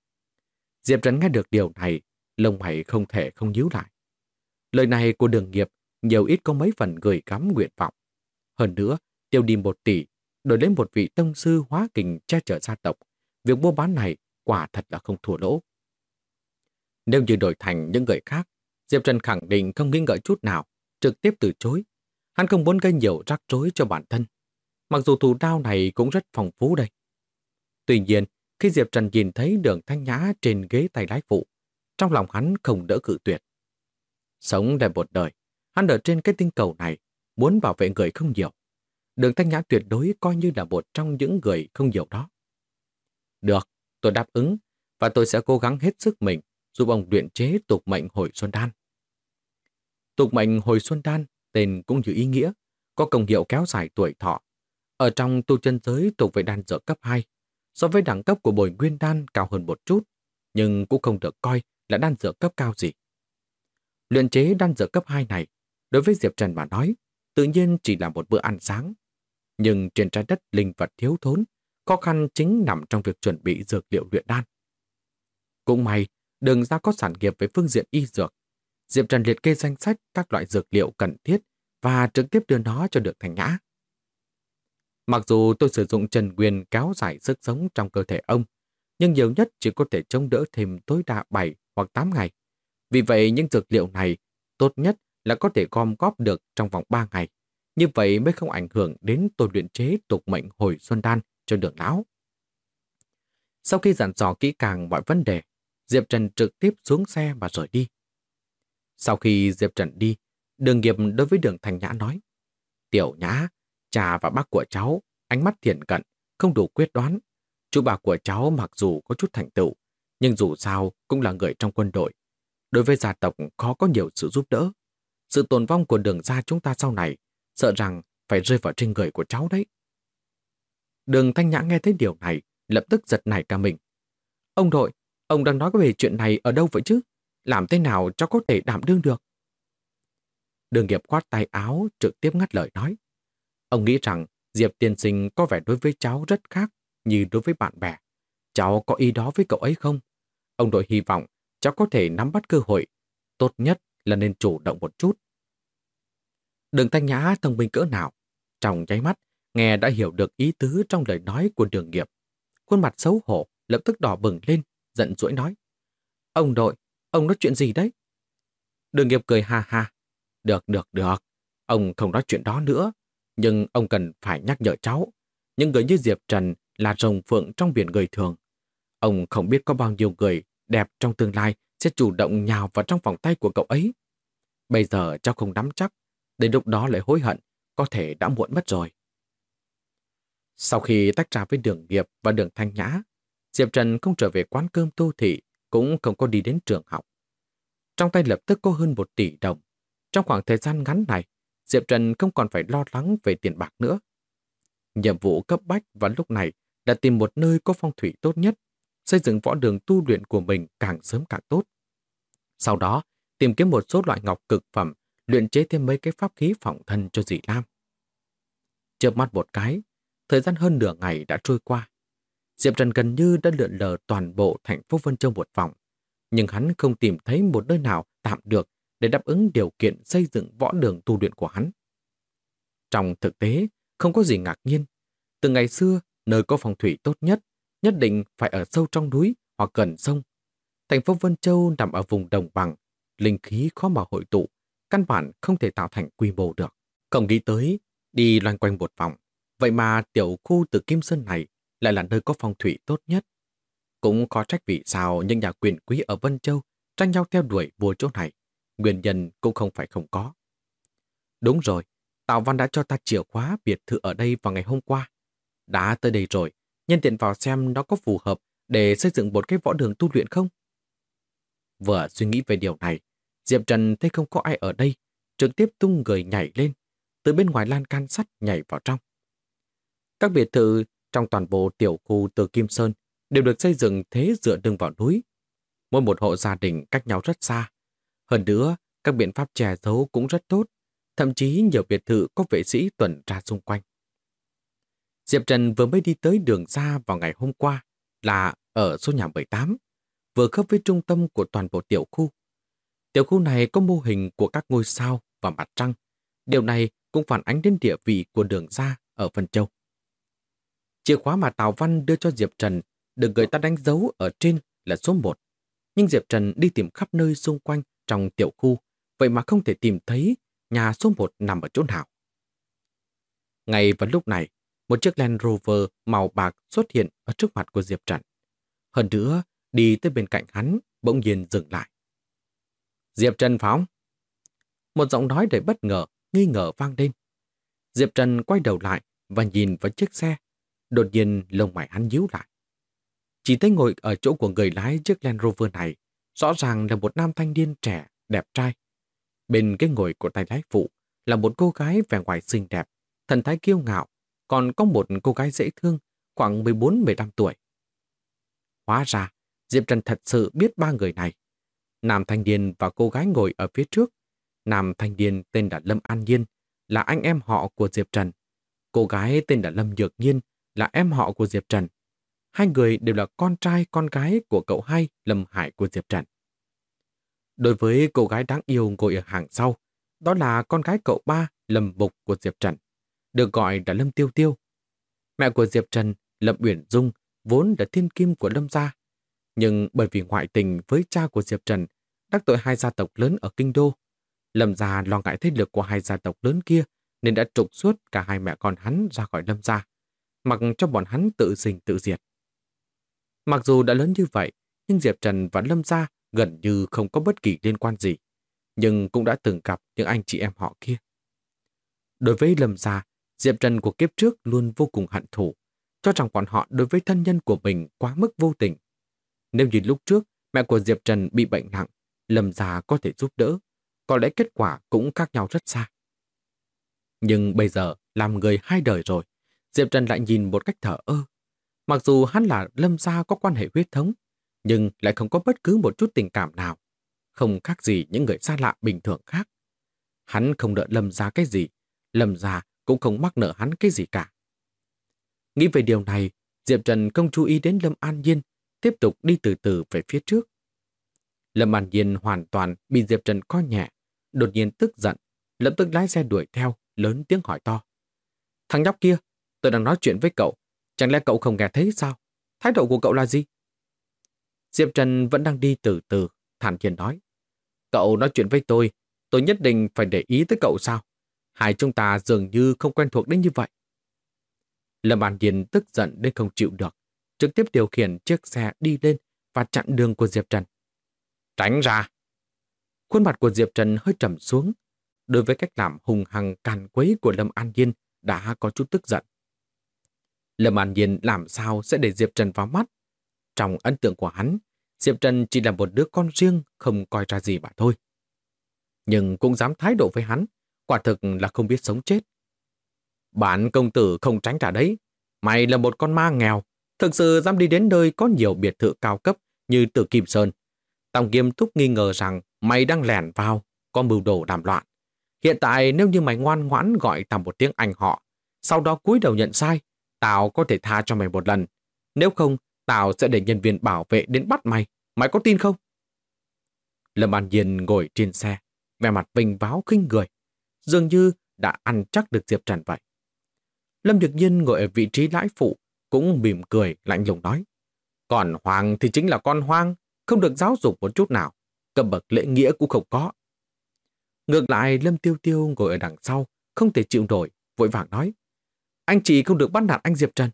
Diệp Trần nghe được điều này, lông mày không thể không nhíu lại. Lời này của Đường Nghiệp nhiều ít có mấy phần gửi gắm nguyện vọng. Hơn nữa, tiêu đi 1 tỷ, đổi lấy một vị tông sư hóa kình che chở gia tộc. Việc mua bán này quả thật là không thua lỗ. Nếu như đổi thành những người khác, Diệp Trần khẳng định không nghi ngờ chút nào, trực tiếp từ chối. Hắn không muốn gây nhiều rắc rối cho bản thân. Mặc dù thủ đao này cũng rất phong phú đây. Tuy nhiên, khi Diệp Trần nhìn thấy Đường Thanh Nhã trên ghế tay lái phụ, trong lòng hắn không đỡ cự tuyệt. Sống lại một đời, hắn ở trên cái tinh cầu này, muốn bảo vệ người không nhiều. Đường Thanh Nhã tuyệt đối coi như là một trong những người không nhiều đó. Được, tôi đáp ứng, và tôi sẽ cố gắng hết sức mình giúp ông luyện chế tục mệnh hồi xuân đan. Tục mệnh hồi xuân đan, tên cũng như ý nghĩa, có công hiệu kéo dài tuổi thọ. Ở trong tu chân giới thuộc về đan dược cấp 2, so với đẳng cấp của bồi nguyên đan cao hơn một chút, nhưng cũng không được coi là đan dược cấp cao gì. Luyện chế đan dược cấp 2 này, đối với Diệp Trần mà nói, tự nhiên chỉ là một bữa ăn sáng. Nhưng trên trái đất linh vật thiếu thốn, khó khăn chính nằm trong việc chuẩn bị dược liệu luyện đan. Cũng may, Đường ra có sản nghiệp về phương diện y dược. Diệp Trần liệt kê danh sách các loại dược liệu cần thiết và trực tiếp đưa nó cho Đường Thanh Nhã. Mặc dù tôi sử dụng Trần Nguyên kéo dài sức sống trong cơ thể ông, nhưng nhiều nhất chỉ có thể chống đỡ thêm tối đa 7 hoặc 8 ngày. Vì vậy, những dược liệu này tốt nhất là có thể gom góp được trong vòng 3 ngày. Như vậy mới không ảnh hưởng đến tôi luyện chế tục mệnh hồi xuân đan cho Đường lão. Sau khi dặn dò kỹ càng mọi vấn đề, Diệp Trần trực tiếp xuống xe và rời đi. Sau khi Diệp Trần đi, Đường Nghiệp đối với Đường Thanh Nhã nói: Tiểu Nhã, cha và bác của cháu, ánh mắt thiện cận, không đủ quyết đoán. Chú bà của cháu mặc dù có chút thành tựu, nhưng dù sao cũng là người trong quân đội. Đối với gia tộc khó có nhiều sự giúp đỡ. Sự tồn vong của Đường gia chúng ta sau này, sợ rằng phải rơi vào trên người của cháu đấy. Đường Thanh Nhã nghe thấy điều này, lập tức giật nảy cả mình. Ông nội, ông đang nói về chuyện này ở đâu vậy chứ? Làm thế nào cháu có thể đảm đương được? Đường Nghiệp khoát tay áo, trực tiếp ngắt lời nói. Ông nghĩ rằng Diệp tiên sinh có vẻ đối với cháu rất khác như đối với bạn bè. Cháu có ý đó với cậu ấy không? Ông nội hy vọng cháu có thể nắm bắt cơ hội. Tốt nhất là nên chủ động một chút. Đường Thanh Nhã thông minh cỡ nào? Trong nháy mắt, nghe đã hiểu được ý tứ trong lời nói của Đường Nghiệp. Khuôn mặt xấu hổ lập tức đỏ bừng lên, giận dỗi nói. Ông nội, ông nói chuyện gì đấy? Đường Nghiệp cười ha ha. Được. Ông không nói chuyện đó nữa. Nhưng ông cần phải nhắc nhở cháu. Những người như Diệp Trần là rồng phượng trong biển người thường. Ông không biết có bao nhiêu người đẹp trong tương lai sẽ chủ động nhào vào trong vòng tay của cậu ấy. Bây giờ cháu không nắm chắc, đến lúc đó lại hối hận, có thể đã muộn mất rồi. Sau khi tách ra với Đường Nghiệp và Đường Thanh Nhã, Diệp Trần không trở về quán cơm Tô Thị, cũng không có đi đến trường học. Trong tay lập tức có hơn 1 tỷ đồng. Trong khoảng thời gian ngắn này, Diệp Trần không còn phải lo lắng về tiền bạc nữa. Nhiệm vụ cấp bách vào lúc này là tìm một nơi có phong thủy tốt nhất, xây dựng võ đường tu luyện của mình càng sớm càng tốt. Sau đó, tìm kiếm một số loại ngọc cực phẩm, luyện chế thêm mấy cái pháp khí phòng thân cho dì Lam. Chớp mắt một cái, thời gian hơn nửa ngày đã trôi qua. Diệp Trần gần như đã lượn lờ toàn bộ thành phố Vân Châu một vòng, nhưng hắn không tìm thấy một nơi nào tạm được để đáp ứng điều kiện xây dựng võ đường tu luyện của hắn. Trong thực tế, không có gì ngạc nhiên. Từ ngày xưa, nơi có phong thủy tốt nhất định phải ở sâu trong núi hoặc gần sông. Thành phố Vân Châu nằm ở vùng đồng bằng, linh khí khó mà hội tụ, căn bản không thể tạo thành quy mô được. Không nghĩ tới, đi loanh quanh một vòng, vậy mà tiểu khu từ Kim Sơn này lại là nơi có phong thủy tốt nhất. Cũng có trách vì sao những nhà quyền quý ở Vân Châu tranh nhau theo đuổi vua chỗ này. Nguyên nhân cũng không phải không có. Đúng rồi, Tào Văn đã cho ta chìa khóa biệt thự ở đây vào ngày hôm qua. Đã tới đây rồi, nhân tiện vào xem nó có phù hợp để xây dựng một cái võ đường tu luyện không? Vừa suy nghĩ về điều này, Diệp Trần thấy không có ai ở đây, trực tiếp tung người nhảy lên, từ bên ngoài lan can sắt nhảy vào trong. Các biệt thự trong toàn bộ tiểu khu từ Kim Sơn đều được xây dựng thế dựa lưng vào núi. Mỗi một hộ gia đình cách nhau rất xa. Hơn nữa, các biện pháp che giấu cũng rất tốt, thậm chí nhiều biệt thự có vệ sĩ tuần tra xung quanh. Diệp Trần vừa mới đi tới đường ra vào ngày hôm qua là ở số nhà 18, vừa khớp với trung tâm của toàn bộ tiểu khu. Tiểu khu này có mô hình của các ngôi sao và mặt trăng. Điều này cũng phản ánh đến địa vị của đường ra ở Vân Châu. Chìa khóa mà Tào Văn đưa cho Diệp Trần được người ta đánh dấu ở trên là số 1. Nhưng Diệp Trần đi tìm khắp nơi xung quanh trong tiểu khu, vậy mà không thể tìm thấy nhà số 1 nằm ở chỗ nào. Ngay vào lúc này, một chiếc Land Rover màu bạc xuất hiện ở trước mặt của Diệp Trần. Hơn nữa, đi tới bên cạnh hắn, bỗng nhiên dừng lại. Diệp Trần phóng. Một giọng nói đầy bất ngờ, nghi ngờ vang lên. Diệp Trần quay đầu lại và nhìn vào chiếc xe. Đột nhiên lông mày hắn nhíu lại. Chỉ thấy ngồi ở chỗ của người lái chiếc Land Rover này, rõ ràng là một nam thanh niên trẻ, đẹp trai. Bên cái ngồi của tay lái phụ là một cô gái vẻ ngoài xinh đẹp, thần thái kiêu ngạo, còn có một cô gái dễ thương, khoảng 14-15 tuổi. Hóa ra, Diệp Trần thật sự biết ba người này. Nam thanh niên và cô gái ngồi ở phía trước. Nam thanh niên tên là Lâm An Nhiên, là anh em họ của Diệp Trần. Cô gái tên là Lâm Nhược Nhiên, là em họ của Diệp Trần. Hai người đều là con trai con gái của cậu hai Lâm Hải của Diệp Trần. Đối với cô gái đáng yêu ngồi ở hàng sau, đó là con gái cậu ba Lâm Mục của Diệp Trần, được gọi là Lâm Tiêu Tiêu. Mẹ của Diệp Trần, Lâm Uyển Dung, vốn là thiên kim của Lâm gia. Nhưng bởi vì ngoại tình với cha của Diệp Trần, đắc tội hai gia tộc lớn ở Kinh Đô, Lâm gia lo ngại thế lực của hai gia tộc lớn kia nên đã trục xuất cả hai mẹ con hắn ra khỏi Lâm gia, mặc cho bọn hắn tự sinh tự diệt. Mặc dù đã lớn như vậy, nhưng Diệp Trần và Lâm gia gần như không có bất kỳ liên quan gì, nhưng cũng đã từng gặp những anh chị em họ kia. Đối với Lâm gia, Diệp Trần của kiếp trước luôn vô cùng hận thù, cho rằng bọn họ đối với thân nhân của mình quá mức vô tình. Nếu như lúc trước mẹ của Diệp Trần bị bệnh nặng, Lâm gia có thể giúp đỡ, có lẽ kết quả cũng khác nhau rất xa. Nhưng bây giờ làm người hai đời rồi, Diệp Trần lại nhìn một cách thờ ơ. Mặc dù hắn là Lâm gia có quan hệ huyết thống, nhưng lại không có bất cứ một chút tình cảm nào, không khác gì những người xa lạ bình thường khác. Hắn không nợ Lâm gia cái gì, Lâm gia cũng không mắc nợ hắn cái gì cả. Nghĩ về điều này, Diệp Trần không chú ý đến Lâm An Nhiên, tiếp tục đi từ từ về phía trước. Lâm An Nhiên hoàn toàn bị Diệp Trần coi nhẹ, đột nhiên tức giận, lập tức lái xe đuổi theo, lớn tiếng hỏi to. Thằng nhóc kia, tôi đang nói chuyện với cậu, chẳng lẽ cậu không nghe thấy sao? Thái độ của cậu là gì? Diệp Trần vẫn đang đi từ từ, thản nhiên nói. Cậu nói chuyện với tôi nhất định phải để ý tới cậu sao? Hai chúng ta dường như không quen thuộc đến như vậy. Lâm An Nhiên tức giận đến không chịu được, trực tiếp điều khiển chiếc xe đi lên và chặn đường của Diệp Trần. Tránh ra! Khuôn mặt của Diệp Trần hơi trầm xuống. Đối với cách làm hùng hăng càn quấy của Lâm An Nhiên đã có chút tức giận. Lâm An Nhiên làm sao sẽ để Diệp Trần vào mắt? Trong ấn tượng của hắn, Diệp Trần chỉ là một đứa con riêng không coi ra gì mà thôi. Nhưng cũng dám thái độ với hắn, quả thực là không biết sống chết. Bản công tử không tránh ra đấy. Mày là một con ma nghèo, thực sự dám đi đến nơi có nhiều biệt thự cao cấp như Tử Kim Sơn. Tòng Nghiêm Túc nghi ngờ rằng mày đang lẻn vào, có mưu đồ làm loạn. Hiện tại nếu như mày ngoan ngoãn gọi tao một tiếng anh họ, sau đó cúi đầu nhận sai, tao có thể tha cho mày một lần. Nếu không, tao sẽ để nhân viên bảo vệ đến bắt mày. Mày có tin không? Lâm An Nhiên ngồi trên xe, vẻ mặt vinh váo khinh người, dường như đã ăn chắc được Diệp Trần vậy. Lâm Nhược Nhiên ngồi ở vị trí lái phụ, cũng mỉm cười lạnh lùng nói. Còn Hoàng thì chính là con hoang, không được giáo dục một chút nào, cấp bậc lễ nghĩa cũng không có. Ngược lại, Lâm Tiêu Tiêu ngồi ở đằng sau, không thể chịu nổi, vội vàng nói. Anh chị không được bắt nạt anh Diệp Trần.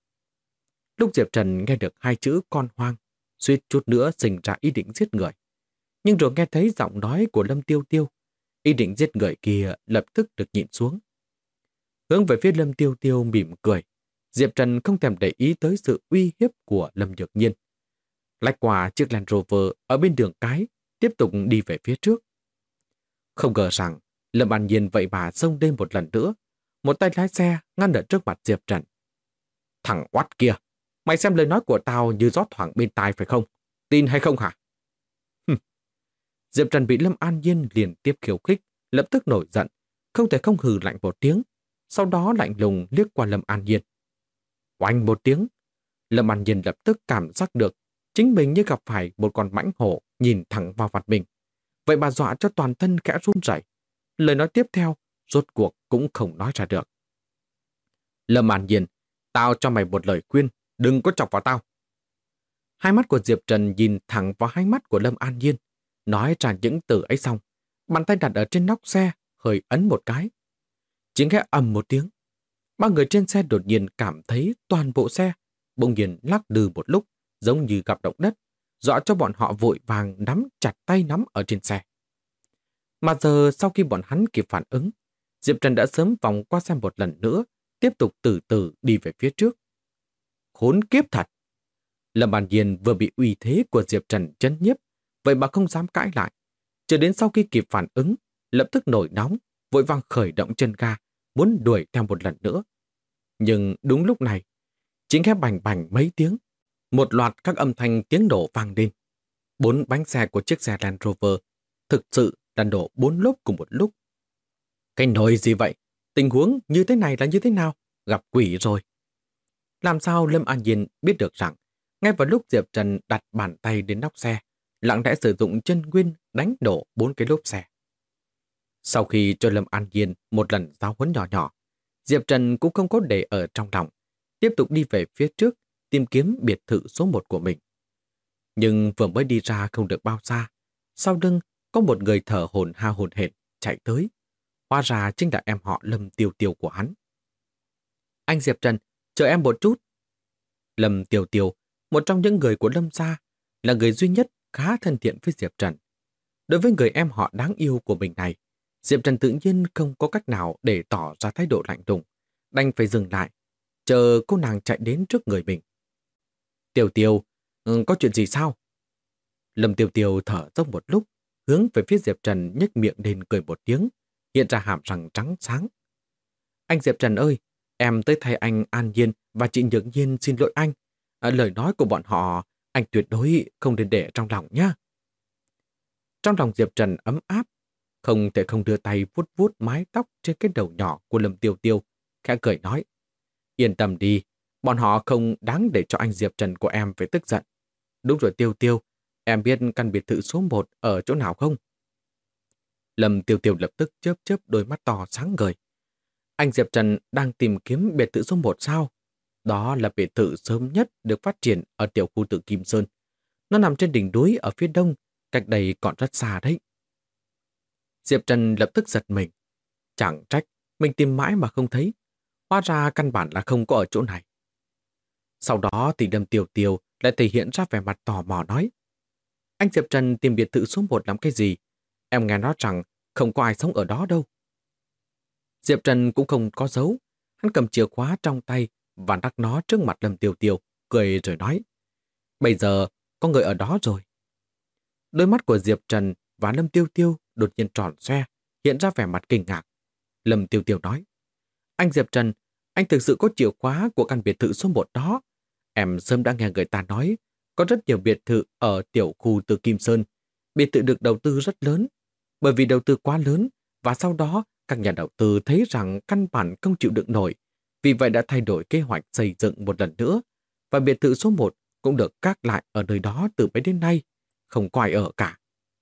Lúc Diệp Trần nghe được hai chữ con hoang, suýt chút nữa sinh ra ý định giết người. Nhưng rồi nghe thấy giọng nói của Lâm Tiêu Tiêu, ý định giết người kia lập tức được nhịn xuống. Hướng về phía Lâm Tiêu Tiêu mỉm cười, Diệp Trần không thèm để ý tới sự uy hiếp của Lâm Nhược Nhiên. Lách qua chiếc Land Rover ở bên đường cái, tiếp tục đi về phía trước. Không ngờ rằng Lâm An Nhiên vậy mà xông lên một lần nữa, một tay lái xe ngăn ở trước mặt Diệp Trần. Thằng oát kia, mày xem lời nói của tao như gió thoảng bên tai phải không? Tin hay không hả? Diệp Trần bị Lâm An Nhiên liền tiếp khiêu khích, lập tức nổi giận, không thể không hừ lạnh một tiếng, sau đó lạnh lùng liếc qua Lâm An Nhiên. Oanh một tiếng, Lâm An Nhiên lập tức cảm giác được chính mình như gặp phải một con mãnh hổ nhìn thẳng vào mặt mình. Vậy mà dọa cho toàn thân khẽ run rẩy. Lời nói tiếp theo, rốt cuộc cũng không nói ra được. Lâm An Nhiên, tao cho mày một lời khuyên, đừng có chọc vào tao. Hai mắt của Diệp Trần nhìn thẳng vào hai mắt của Lâm An Nhiên, nói ra những từ ấy xong, bàn tay đặt ở trên nóc xe, hơi ấn một cái. Chỉ nghe ầm một tiếng, ba người trên xe đột nhiên cảm thấy toàn bộ xe bỗng nhiên lắc lư một lúc, giống như gặp động đất, dọa cho bọn họ vội vàng nắm chặt tay nắm ở trên xe. Mà giờ sau khi bọn hắn kịp phản ứng, Diệp Trần đã sớm vòng qua xe một lần nữa, tiếp tục từ từ đi về phía trước. Khốn kiếp thật! Lâm An Nhiên vừa bị uy thế của Diệp Trần chấn nhiếp, vậy mà không dám cãi lại. Chờ đến sau khi kịp phản ứng, lập tức nổi nóng, vội vàng khởi động chân ga, muốn đuổi theo một lần nữa. Nhưng đúng lúc này, chỉ nghe bành bành mấy tiếng, một loạt các âm thanh tiếng nổ vang lên. 4 bánh xe của chiếc xe Land Rover thực sự là nổ 4 lốp cùng một lúc. Cái nồi gì vậy? Tình huống như thế này là như thế nào? Gặp quỷ rồi. Làm sao Lâm An Nhiên biết được rằng, ngay vào lúc Diệp Trần đặt bàn tay đến nóc xe, lặng lẽ sử dụng chân nguyên đánh nổ 4 cái lốp xe. Sau khi cho Lâm An Nhiên một lần giáo huấn nhỏ nhỏ, Diệp Trần cũng không có để ở trong lòng, tiếp tục đi về phía trước, tìm kiếm biệt thự số 1 của mình. Nhưng vừa mới đi ra không được bao xa, sau lưng có một người thở hổn hển chạy tới. Hóa ra chính là em họ Lâm Tiêu Tiêu của hắn. Anh Diệp Trần, chờ em một chút. Lâm Tiêu Tiêu, một trong những người của Lâm gia, là người duy nhất khá thân thiện với Diệp Trần. Đối với người em họ đáng yêu của mình này, Diệp Trần tự nhiên không có cách nào để tỏ ra thái độ lạnh lùng, đành phải dừng lại, chờ cô nàng chạy đến trước người mình. Tiêu Tiêu, có chuyện gì sao? Lâm Tiêu Tiêu thở dốc một lúc, hướng về phía Diệp Trần nhếch miệng lên cười một tiếng, hiện ra hàm răng trắng sáng. Anh Diệp Trần ơi, em tới thay anh An Nhiên và chị Nhược Nhiên xin lỗi anh. Lời nói của bọn họ, anh tuyệt đối không nên để trong lòng nhé. Trong lòng Diệp Trần ấm áp, không thể không đưa tay vuốt vuốt mái tóc trên cái đầu nhỏ của Lâm Tiêu Tiêu, khẽ cười nói. Yên tâm đi, bọn họ không đáng để cho anh Diệp Trần của em phải tức giận. Đúng rồi Tiêu Tiêu, em biết căn biệt thự số 1 ở chỗ nào không? Lâm Tiêu Tiêu lập tức chớp chớp đôi mắt to sáng ngời. Anh Diệp Trần đang tìm kiếm biệt thự số 1 sao? Đó là biệt thự sớm nhất được phát triển ở tiểu khu tự Kim Sơn. Nó nằm trên đỉnh núi ở phía đông, cách đây còn rất xa đấy. Diệp Trần lập tức giật mình. Chẳng trách, mình tìm mãi mà không thấy. Hóa ra căn bản là không có ở chỗ này. Sau đó thì Lâm Tiêu Tiêu lại thể hiện ra vẻ mặt tò mò nói. Anh Diệp Trần tìm biệt thự số 1 làm cái gì? Em nghe nói rằng không có ai sống ở đó đâu. Diệp Trần cũng không có giấu. Hắn cầm chìa khóa trong tay và đặt nó trước mặt Lâm Tiêu Tiêu, cười rồi nói. Bây giờ có người ở đó rồi. Đôi mắt của Diệp Trần và Lâm Tiêu Tiêu đột nhiên tròn xoe, hiện ra vẻ mặt kinh ngạc. Lâm Tiêu Tiêu nói. Anh Diệp Trần, anh thực sự có chìa khóa của căn biệt thự số 1 đó. Em sớm đã nghe người ta nói có rất nhiều biệt thự ở tiểu khu từ Kim Sơn. Biệt thự được đầu tư rất lớn. Bởi vì đầu tư quá lớn và sau đó các nhà đầu tư thấy rằng căn bản không chịu đựng nổi. Vì vậy đã thay đổi kế hoạch xây dựng một lần nữa. Và biệt thự số 1 cũng được gác lại ở nơi đó từ bấy đến nay. Không có ai ở cả.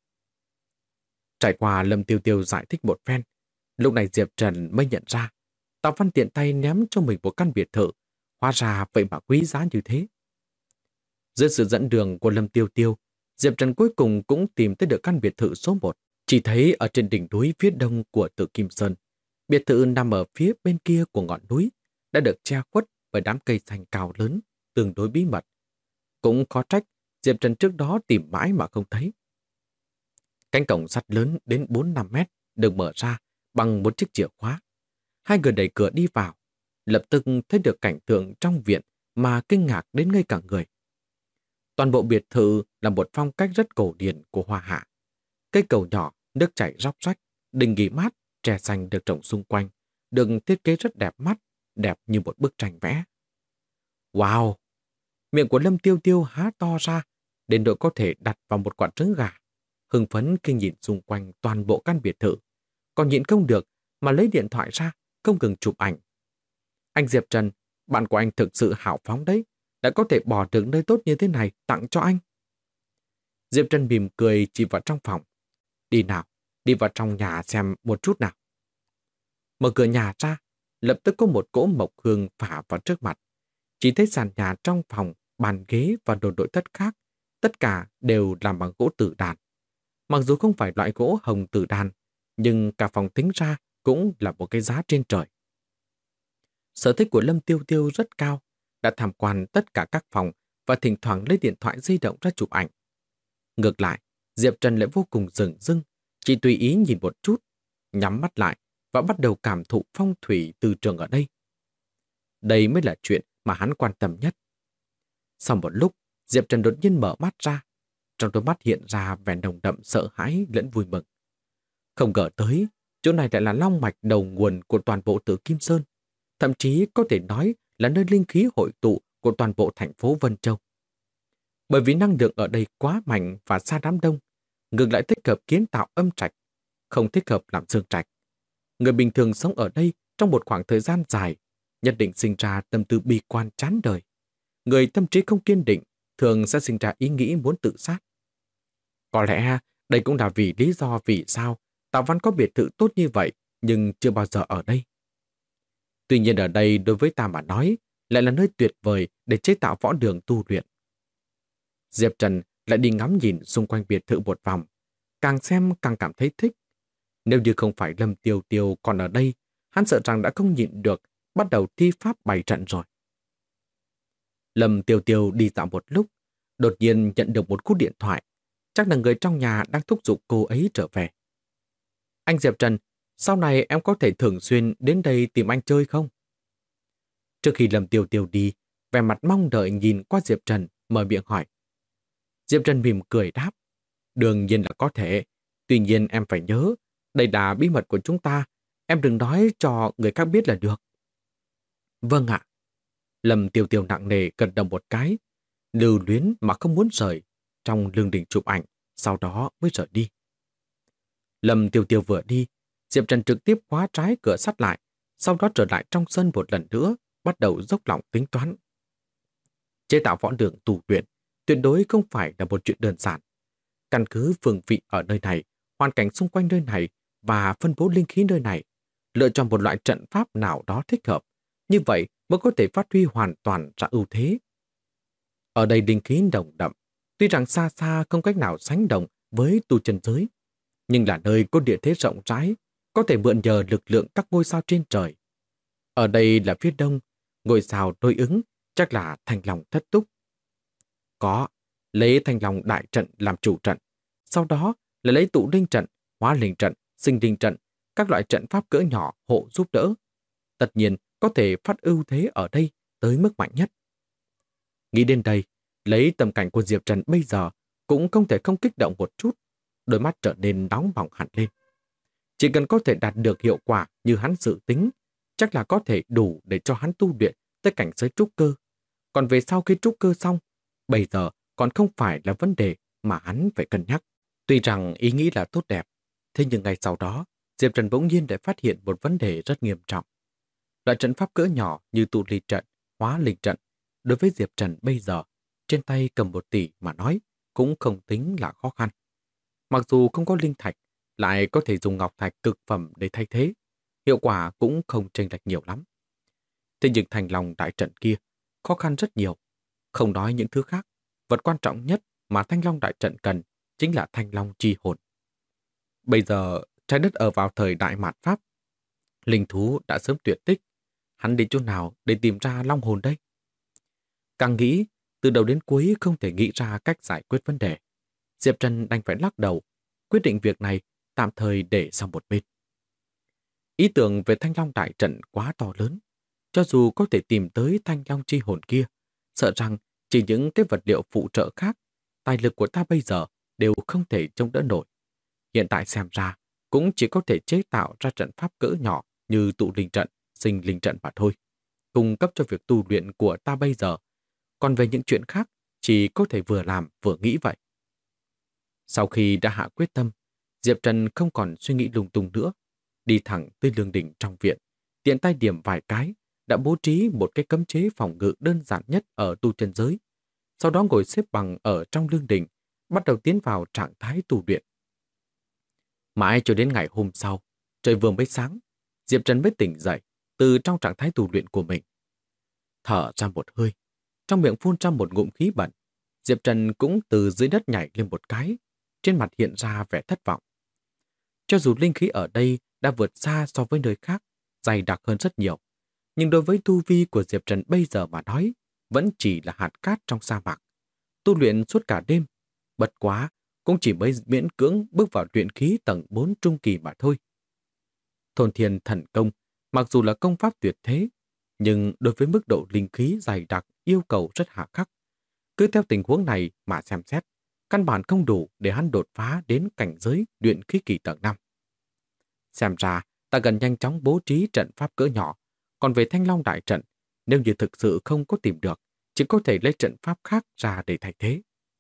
Trải qua Lâm Tiêu Tiêu giải thích một phen. Lúc này Diệp Trần mới nhận ra Tạ Văn tiện tay ném cho mình một căn biệt thự. Hóa ra vậy mà quý giá như thế. Dưới sự dẫn đường của Lâm Tiêu Tiêu, Diệp Trần cuối cùng cũng tìm tới được căn biệt thự số 1. Chỉ thấy ở trên đỉnh núi phía đông của Tử Kim Sơn, biệt thự nằm ở phía bên kia của ngọn núi, đã được che khuất bởi đám cây xanh cao lớn, tương đối bí mật. Cũng có trách, Diệp Trần trước đó tìm mãi mà không thấy. Cánh cổng sắt lớn đến 4-5 mét được mở ra bằng một chiếc chìa khóa. Hai người đẩy cửa đi vào, lập tức thấy được cảnh tượng trong viện mà kinh ngạc đến ngây cả người. Toàn bộ biệt thự là một phong cách rất cổ điển của Hoa Hạ. Cây cầu nhỏ, nước chảy róc rách, đình nghỉ mát, tre xanh được trồng xung quanh, được thiết kế rất đẹp mắt, đẹp như một bức tranh vẽ. Wow! Miệng của Lâm Tiêu Tiêu há to ra, đến độ có thể đặt vào một quả trứng gà. Hưng phấn khi nhìn xung quanh toàn bộ căn biệt thự, còn nhịn không được mà lấy điện thoại ra, không ngừng chụp ảnh. Anh Diệp Trần, bạn của anh thực sự hào phóng đấy, đã có thể bỏ được nơi tốt như thế này tặng cho anh. Diệp Trần mỉm cười chỉ vào trong phòng. Đi nào, đi vào trong nhà xem một chút nào. Mở cửa nhà ra, lập tức có một cỗ mộc hương phả vào trước mặt. Chỉ thấy sàn nhà trong phòng, bàn ghế và đồ nội thất khác, tất cả đều làm bằng gỗ tử đàn. Mặc dù không phải loại gỗ hồng tử đàn, nhưng cả phòng tính ra cũng là một cái giá trên trời. Sở thích của Lâm Tiêu Tiêu rất cao, đã tham quan tất cả các phòng và thỉnh thoảng lấy điện thoại di động ra chụp ảnh. Ngược lại, Diệp Trần lại vô cùng dửng dưng, chỉ tùy ý nhìn một chút, nhắm mắt lại và bắt đầu cảm thụ phong thủy từ trường ở đây. Đây mới là chuyện mà hắn quan tâm nhất. Sau một lúc, Diệp Trần đột nhiên mở mắt ra, trong đôi mắt hiện ra vẻ nồng đậm sợ hãi lẫn vui mừng. Không ngờ tới, Chỗ này lại là long mạch đầu nguồn của toàn bộ Tử Kim Sơn, thậm chí có thể nói là nơi linh khí hội tụ của toàn bộ thành phố Vân Châu. Bởi vì năng lượng ở đây quá mạnh và xa đám đông, ngược lại thích hợp kiến tạo âm trạch, không thích hợp làm dương trạch. Người bình thường sống ở đây trong một khoảng thời gian dài, nhất định sinh ra tâm tư bi quan chán đời. Người tâm trí không kiên định thường sẽ sinh ra ý nghĩ muốn tự sát. Có lẽ đây cũng là vì lý do vì sao Tạ Văn có biệt thự tốt như vậy nhưng chưa bao giờ ở đây. Tuy nhiên ở đây đối với ta mà nói lại là nơi tuyệt vời để chế tạo võ đường tu luyện. Diệp Trần lại đi ngắm nhìn xung quanh biệt thự một vòng, càng xem càng cảm thấy thích. Nếu như không phải Lâm Tiêu Tiêu còn ở đây, hắn sợ rằng đã không nhịn được, bắt đầu thi pháp bày trận rồi. Lâm Tiêu Tiêu đi dạo một lúc, đột nhiên nhận được một cú điện thoại. Chắc là người trong nhà đang thúc giục cô ấy trở về. Anh Diệp Trần, sau này em có thể thường xuyên đến đây tìm anh chơi không? Trước khi Lâm Tiêu Tiêu đi, vẻ mặt mong đợi nhìn qua Diệp Trần, mở miệng hỏi. Diệp Trần mỉm cười đáp. Đương nhiên là có thể. Tuy nhiên em phải nhớ, đây là bí mật của chúng ta. Em đừng nói cho người khác biết là được. Vâng ạ. Lâm Tiêu Tiêu nặng nề gật đầu một cái, lưu luyến mà không muốn rời, trong lưng đỉnh chụp ảnh, sau đó mới rời đi. Lâm Tiêu Tiêu vừa đi, Diệp Trần trực tiếp khóa trái cửa sắt lại, sau đó trở lại trong sân một lần nữa, bắt đầu dốc lòng tính toán. Chế tạo võ đường tu luyện tuyệt đối không phải là một chuyện đơn giản. Căn cứ phương vị ở nơi này, hoàn cảnh xung quanh nơi này và phân bố linh khí nơi này, lựa chọn một loại trận pháp nào đó thích hợp, như vậy mới có thể phát huy hoàn toàn ra ưu thế. Ở đây linh khí nồng đậm, tuy rằng xa xa không cách nào sánh đồng với tu chân giới, nhưng là nơi có địa thế rộng rãi, có thể mượn nhờ lực lượng các ngôi sao trên trời. Ở đây là phía đông, ngôi sao đối ứng chắc là Thanh Long Thất Túc. Có, lấy Thanh Long đại trận làm chủ trận, sau đó là lấy tụ linh trận, hóa linh trận, sinh linh trận, các loại trận pháp cỡ nhỏ hộ giúp đỡ. Tất nhiên có thể phát ưu thế ở đây tới mức mạnh nhất. Nghĩ đến đây, lấy tầm cảnh của Diệp Trần bây giờ cũng không thể không kích động một chút, đôi mắt trở nên nóng bỏng hẳn lên. Chỉ cần có thể đạt được hiệu quả như hắn dự tính, chắc là có thể đủ để cho hắn tu luyện tới cảnh giới trúc cơ. Còn về sau khi trúc cơ xong, bây giờ còn không phải là vấn đề mà hắn phải cân nhắc. Tuy rằng ý nghĩ là tốt đẹp, thế nhưng ngay sau đó, Diệp Trần bỗng nhiên lại phát hiện một vấn đề rất nghiêm trọng. Loại trận pháp cỡ nhỏ như tụ ly trận, hóa linh trận, đối với Diệp Trần bây giờ, trên tay cầm 1 tỷ mà nói, cũng không tính là khó khăn. Mặc dù không có linh thạch, lại có thể dùng ngọc thạch cực phẩm để thay thế, hiệu quả cũng không chênh lệch nhiều lắm. Thế nhưng Thanh Long đại trận kia, khó khăn rất nhiều. Không nói những thứ khác, vật quan trọng nhất mà Thanh Long đại trận cần chính là Thanh Long chi hồn. Bây giờ, trái đất ở vào thời đại mạt Pháp. Linh thú đã sớm tuyệt tích. Hắn đi chỗ nào để tìm ra long hồn đây? Càng nghĩ, từ đầu đến cuối không thể nghĩ ra cách giải quyết vấn đề. Diệp Trần đành phải lắc đầu, quyết định việc này tạm thời để sang một bên. Ý tưởng về Thanh Long đại trận quá to lớn. Cho dù có thể tìm tới Thanh Long chi hồn kia, sợ rằng chỉ những cái vật liệu phụ trợ khác, tài lực của ta bây giờ đều không thể chống đỡ nổi. Hiện tại xem ra, cũng chỉ có thể chế tạo ra trận pháp cỡ nhỏ như tụ linh trận, sinh linh trận mà thôi, cung cấp cho việc tu luyện của ta bây giờ. Còn về những chuyện khác, chỉ có thể vừa làm vừa nghĩ vậy. Sau khi đã hạ quyết tâm, Diệp Trần không còn suy nghĩ lung tung nữa, đi thẳng tới lương đỉnh trong viện, tiện tay điểm vài cái, đã bố trí một cái cấm chế phòng ngự đơn giản nhất ở tu chân giới. Sau đó ngồi xếp bằng ở trong lương đỉnh, bắt đầu tiến vào trạng thái tu luyện. Mãi cho đến ngày hôm sau, trời vừa mới sáng, Diệp Trần mới tỉnh dậy từ trong trạng thái tu luyện của mình. Thở ra một hơi, trong miệng phun ra một ngụm khí bẩn, Diệp Trần cũng từ dưới đất nhảy lên một cái, trên mặt hiện ra vẻ thất vọng. Cho dù linh khí ở đây đã vượt xa so với nơi khác, dày đặc hơn rất nhiều, nhưng đối với tu vi của Diệp Trần bây giờ mà nói, vẫn chỉ là hạt cát trong sa mạc. Tu luyện suốt cả đêm, bất quá cũng chỉ mới miễn cưỡng bước vào luyện khí tầng 4 trung kỳ mà thôi. Thôn Thiên Thần Công, mặc dù là công pháp tuyệt thế, nhưng đối với mức độ linh khí dày đặc yêu cầu rất hà khắc. Cứ theo tình huống này mà xem xét, căn bản không đủ để hắn đột phá đến cảnh giới luyện khí kỳ tầng 5. Xem ra ta cần nhanh chóng bố trí trận pháp cỡ nhỏ. Còn về Thanh Long đại trận, nếu như thực sự không có tìm được, chỉ có thể lấy trận pháp khác ra để thay thế.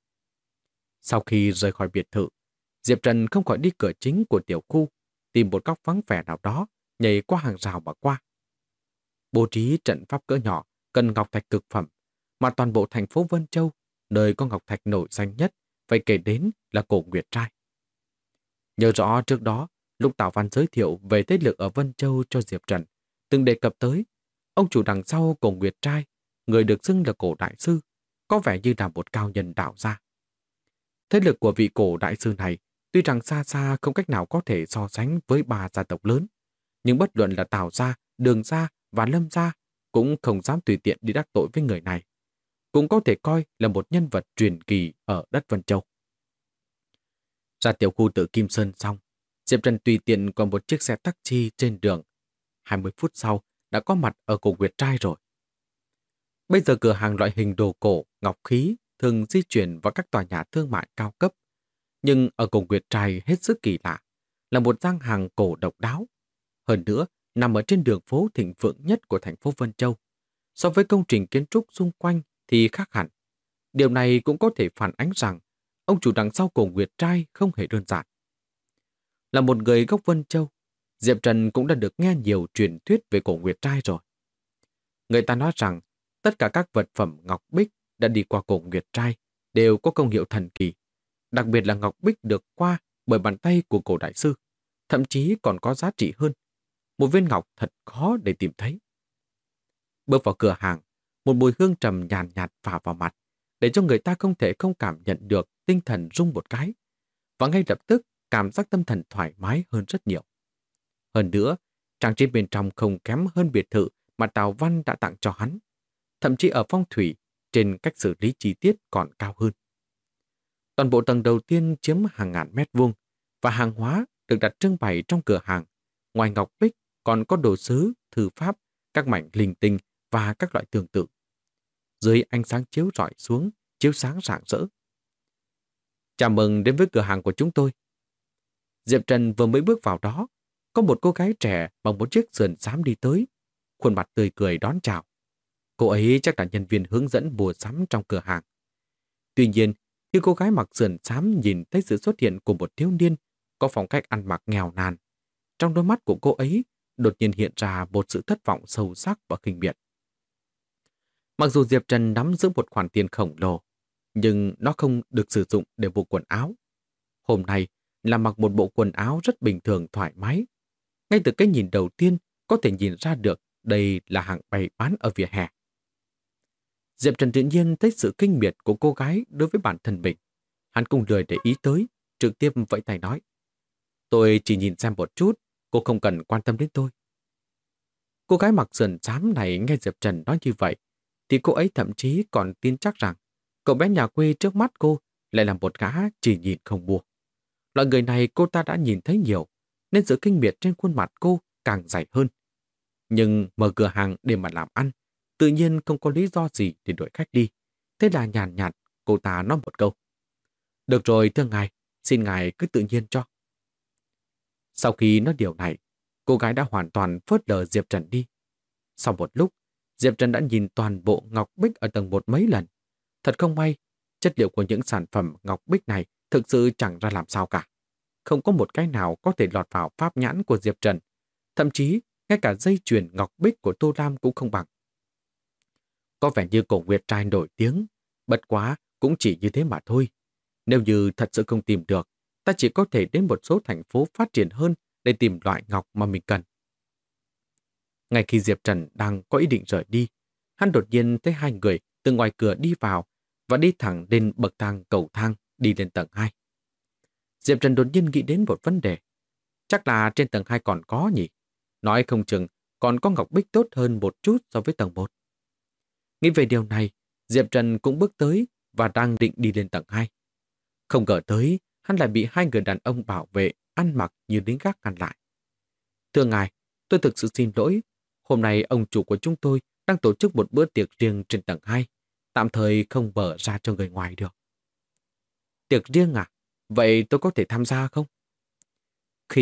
Sau khi rời khỏi biệt thự, Diệp Trần không khỏi đi cửa chính của tiểu khu, tìm một góc vắng vẻ nào đó, nhảy qua hàng rào mà qua. Bố trí trận pháp cỡ nhỏ cần ngọc thạch cực phẩm, mà toàn bộ thành phố Vân Châu, nơi có ngọc thạch nổi danh nhất, phải kể đến là Cổ Nguyệt Trai. Nhớ rõ trước đó, lúc Tào Văn giới thiệu về thế lực ở Vân Châu cho Diệp Trần, từng đề cập tới, ông chủ đằng sau Cổ Nguyệt Trai, người được xưng là Cổ Đại Sư, có vẻ như là một cao nhân đạo gia. Thế lực của vị Cổ Đại Sư này tuy rằng xa xa không cách nào có thể so sánh với ba gia tộc lớn, nhưng bất luận là Tào gia, Đường gia và Lâm gia cũng không dám tùy tiện đi đắc tội với người này. Cũng có thể coi là một nhân vật truyền kỳ ở đất Vân Châu. Ra tiểu khu Tử Kim Sơn xong, Diệp Trần tùy tiện còn một chiếc xe taxi trên đường. 20 phút sau đã có mặt ở Cổ Nguyệt Trai rồi. Bây giờ cửa hàng loại hình đồ cổ, ngọc khí thường di chuyển vào các tòa nhà thương mại cao cấp. Nhưng ở Cổ Nguyệt Trai hết sức kỳ lạ, là một gian hàng cổ độc đáo. Hơn nữa, nằm ở trên đường phố thịnh vượng nhất của thành phố Vân Châu. So với công trình kiến trúc xung quanh thì khác hẳn. Điều này cũng có thể phản ánh rằng ông chủ đằng sau Cổ Nguyệt Trai không hề đơn giản. Là một người gốc Vân Châu, Diệp Trần cũng đã được nghe nhiều truyền thuyết về Cổ Nguyệt Trai rồi. Người ta nói rằng tất cả các vật phẩm ngọc bích đã đi qua Cổ Nguyệt Trai đều có công hiệu thần kỳ. Đặc biệt là ngọc bích được qua bởi bàn tay của Cổ Đại Sư, thậm chí còn có giá trị hơn. Một viên ngọc thật khó để tìm thấy. Bước vào cửa hàng, một mùi hương trầm nhàn nhạt phả vào mặt, để cho người ta không thể không cảm nhận được tinh thần rung một cái. Và ngay lập tức, cảm giác tâm thần thoải mái hơn rất nhiều. Hơn nữa, trang trí bên trong không kém hơn biệt thự mà Tào Văn đã tặng cho hắn. Thậm chí ở phong thủy, trên cách xử lý chi tiết còn cao hơn. Toàn bộ tầng đầu tiên chiếm hàng ngàn mét vuông và hàng hóa được đặt trưng bày trong cửa hàng. Ngoài ngọc bích còn có đồ sứ, thư pháp, các mảnh linh tinh và các loại tương tự. Dưới ánh sáng chiếu rọi xuống, chiếu sáng rạng rỡ. Chào mừng đến với cửa hàng của chúng tôi. Diệp Trần vừa mới bước vào đó, có một cô gái trẻ bằng một chiếc sườn xám đi tới, khuôn mặt tươi cười đón chào. Cô ấy chắc là nhân viên hướng dẫn mua sắm trong cửa hàng. Tuy nhiên, khi cô gái mặc sườn xám nhìn thấy sự xuất hiện của một thiếu niên có phong cách ăn mặc nghèo nàn, trong đôi mắt của cô ấy đột nhiên hiện ra một sự thất vọng sâu sắc và khinh miệt. Mặc dù Diệp Trần nắm giữ một khoản tiền khổng lồ, nhưng nó không được sử dụng để mua quần áo. Hôm nay là mặc một bộ quần áo rất bình thường thoải mái. Ngay từ cái nhìn đầu tiên có thể nhìn ra được đây là hàng bày bán ở vỉa hè. Diệp Trần tự nhiên thấy sự kinh miệt của cô gái đối với bản thân mình. Hắn cũng lười để ý tới, trực tiếp vẫy tay nói. Tôi chỉ nhìn xem một chút, cô không cần quan tâm đến tôi. Cô gái mặc sườn xám này nghe Diệp Trần nói như vậy, thì cô ấy thậm chí còn tin chắc rằng cậu bé nhà quê trước mắt cô lại là một gã chỉ nhìn không mua. Loại người này cô ta đã nhìn thấy nhiều, nên sự kinh miệt trên khuôn mặt cô càng dày hơn. Nhưng mở cửa hàng để mà làm ăn, tự nhiên không có lý do gì để đuổi khách đi. Thế là nhàn nhạt, cô ta nói một câu. Được rồi, thưa ngài, xin ngài cứ tự nhiên cho. Sau khi nói điều này, cô gái đã hoàn toàn phớt lờ Diệp Trần đi. Sau một lúc, Diệp Trần đã nhìn toàn bộ ngọc bích ở tầng 1 mấy lần. Thật không may, chất liệu của những sản phẩm ngọc bích này thực sự chẳng ra làm sao cả. Không có một cái nào có thể lọt vào pháp nhãn của Diệp Trần. Thậm chí, ngay cả dây chuyền ngọc bích của Tô Lam cũng không bằng. Có vẻ như Cổ Nguyệt Trai nổi tiếng, bất quá cũng chỉ như thế mà thôi. Nếu như thật sự không tìm được, ta chỉ có thể đến một số thành phố phát triển hơn để tìm loại ngọc mà mình cần. Ngay khi Diệp Trần đang có ý định rời đi, hắn đột nhiên thấy hai người từ ngoài cửa đi vào và đi thẳng lên bậc thang cầu thang đi lên tầng 2. Diệp Trần đột nhiên nghĩ đến một vấn đề. Chắc là trên tầng 2 còn có nhỉ? Nói không chừng còn có ngọc bích tốt hơn một chút so với tầng 1. Nghĩ về điều này, Diệp Trần cũng bước tới và đang định đi lên tầng 2. Không ngờ tới, hắn lại bị hai người đàn ông bảo vệ ăn mặc như lính gác ngăn lại. Thưa ngài, tôi thực sự xin lỗi. Hôm nay ông chủ của chúng tôi đang tổ chức một bữa tiệc riêng trên tầng 2, tạm thời không mở ra cho người ngoài được. Tiệc riêng à? Vậy tôi có thể tham gia không? Khi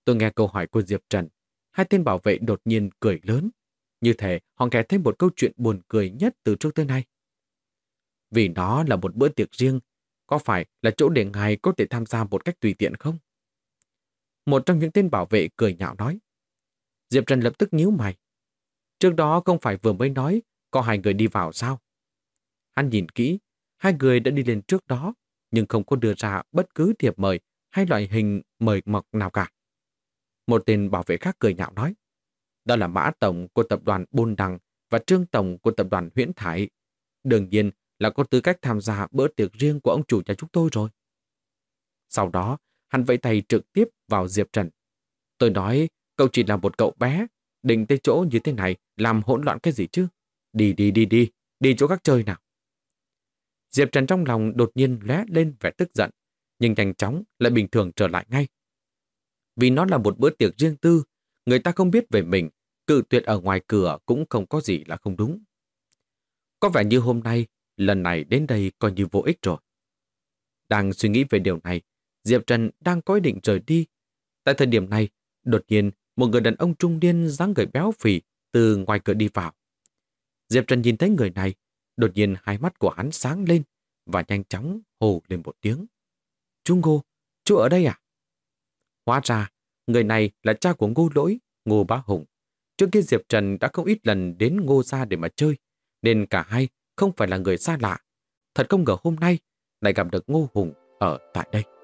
Tôi nghe câu hỏi của Diệp Trần. Hai tên bảo vệ đột nhiên cười lớn. Như thể họ nghe thêm một câu chuyện buồn cười nhất từ trước tới nay. Vì nó là một bữa tiệc riêng, có phải là chỗ để ngài có thể tham gia một cách tùy tiện không? Một trong những tên bảo vệ cười nhạo nói. Diệp Trần lập tức nhíu mày. Trước đó không phải vừa mới nói có hai người đi vào sao? Hắn nhìn kỹ, hai người đã đi lên trước đó, nhưng không có đưa ra bất cứ thiệp mời hay loại hình mời mọc nào cả. Một tên bảo vệ khác cười nhạo nói. Đó là Mã Tổng của tập đoàn Bôn Đằng và Trương Tổng của tập đoàn Huyễn Thải. Đương nhiên là có tư cách tham gia bữa tiệc riêng của ông chủ nhà chúng tôi rồi. Sau đó, hắn vẫy tay trực tiếp vào Diệp Trần. Tôi nói, cậu chỉ là một cậu bé, định tới chỗ như thế này, làm hỗn loạn cái gì chứ? Đi chỗ khác chơi nào. Diệp Trần trong lòng đột nhiên lóe lên vẻ tức giận, nhưng nhanh chóng lại bình thường trở lại ngay. Vì nó là một bữa tiệc riêng tư, người ta không biết về mình, cự tuyệt ở ngoài cửa cũng không có gì là không đúng. Có vẻ như hôm nay, lần này đến đây coi như vô ích rồi. Đang suy nghĩ về điều này, Diệp Trần đang có ý định rời đi. Tại thời điểm này, đột nhiên một người đàn ông trung niên dáng người béo phì từ ngoài cửa đi vào. Diệp Trần nhìn thấy người này, đột nhiên hai mắt của hắn sáng lên và nhanh chóng hô lên một tiếng. Chú Ngô, chú ở đây à? Hóa ra, người này là cha của Ngô Lỗi, Ngô Bá Hùng. Trước kia Diệp Trần đã không ít lần đến Ngô gia để mà chơi, nên cả hai không phải là người xa lạ. Thật không ngờ hôm nay lại gặp được Ngô Hùng ở tại đây.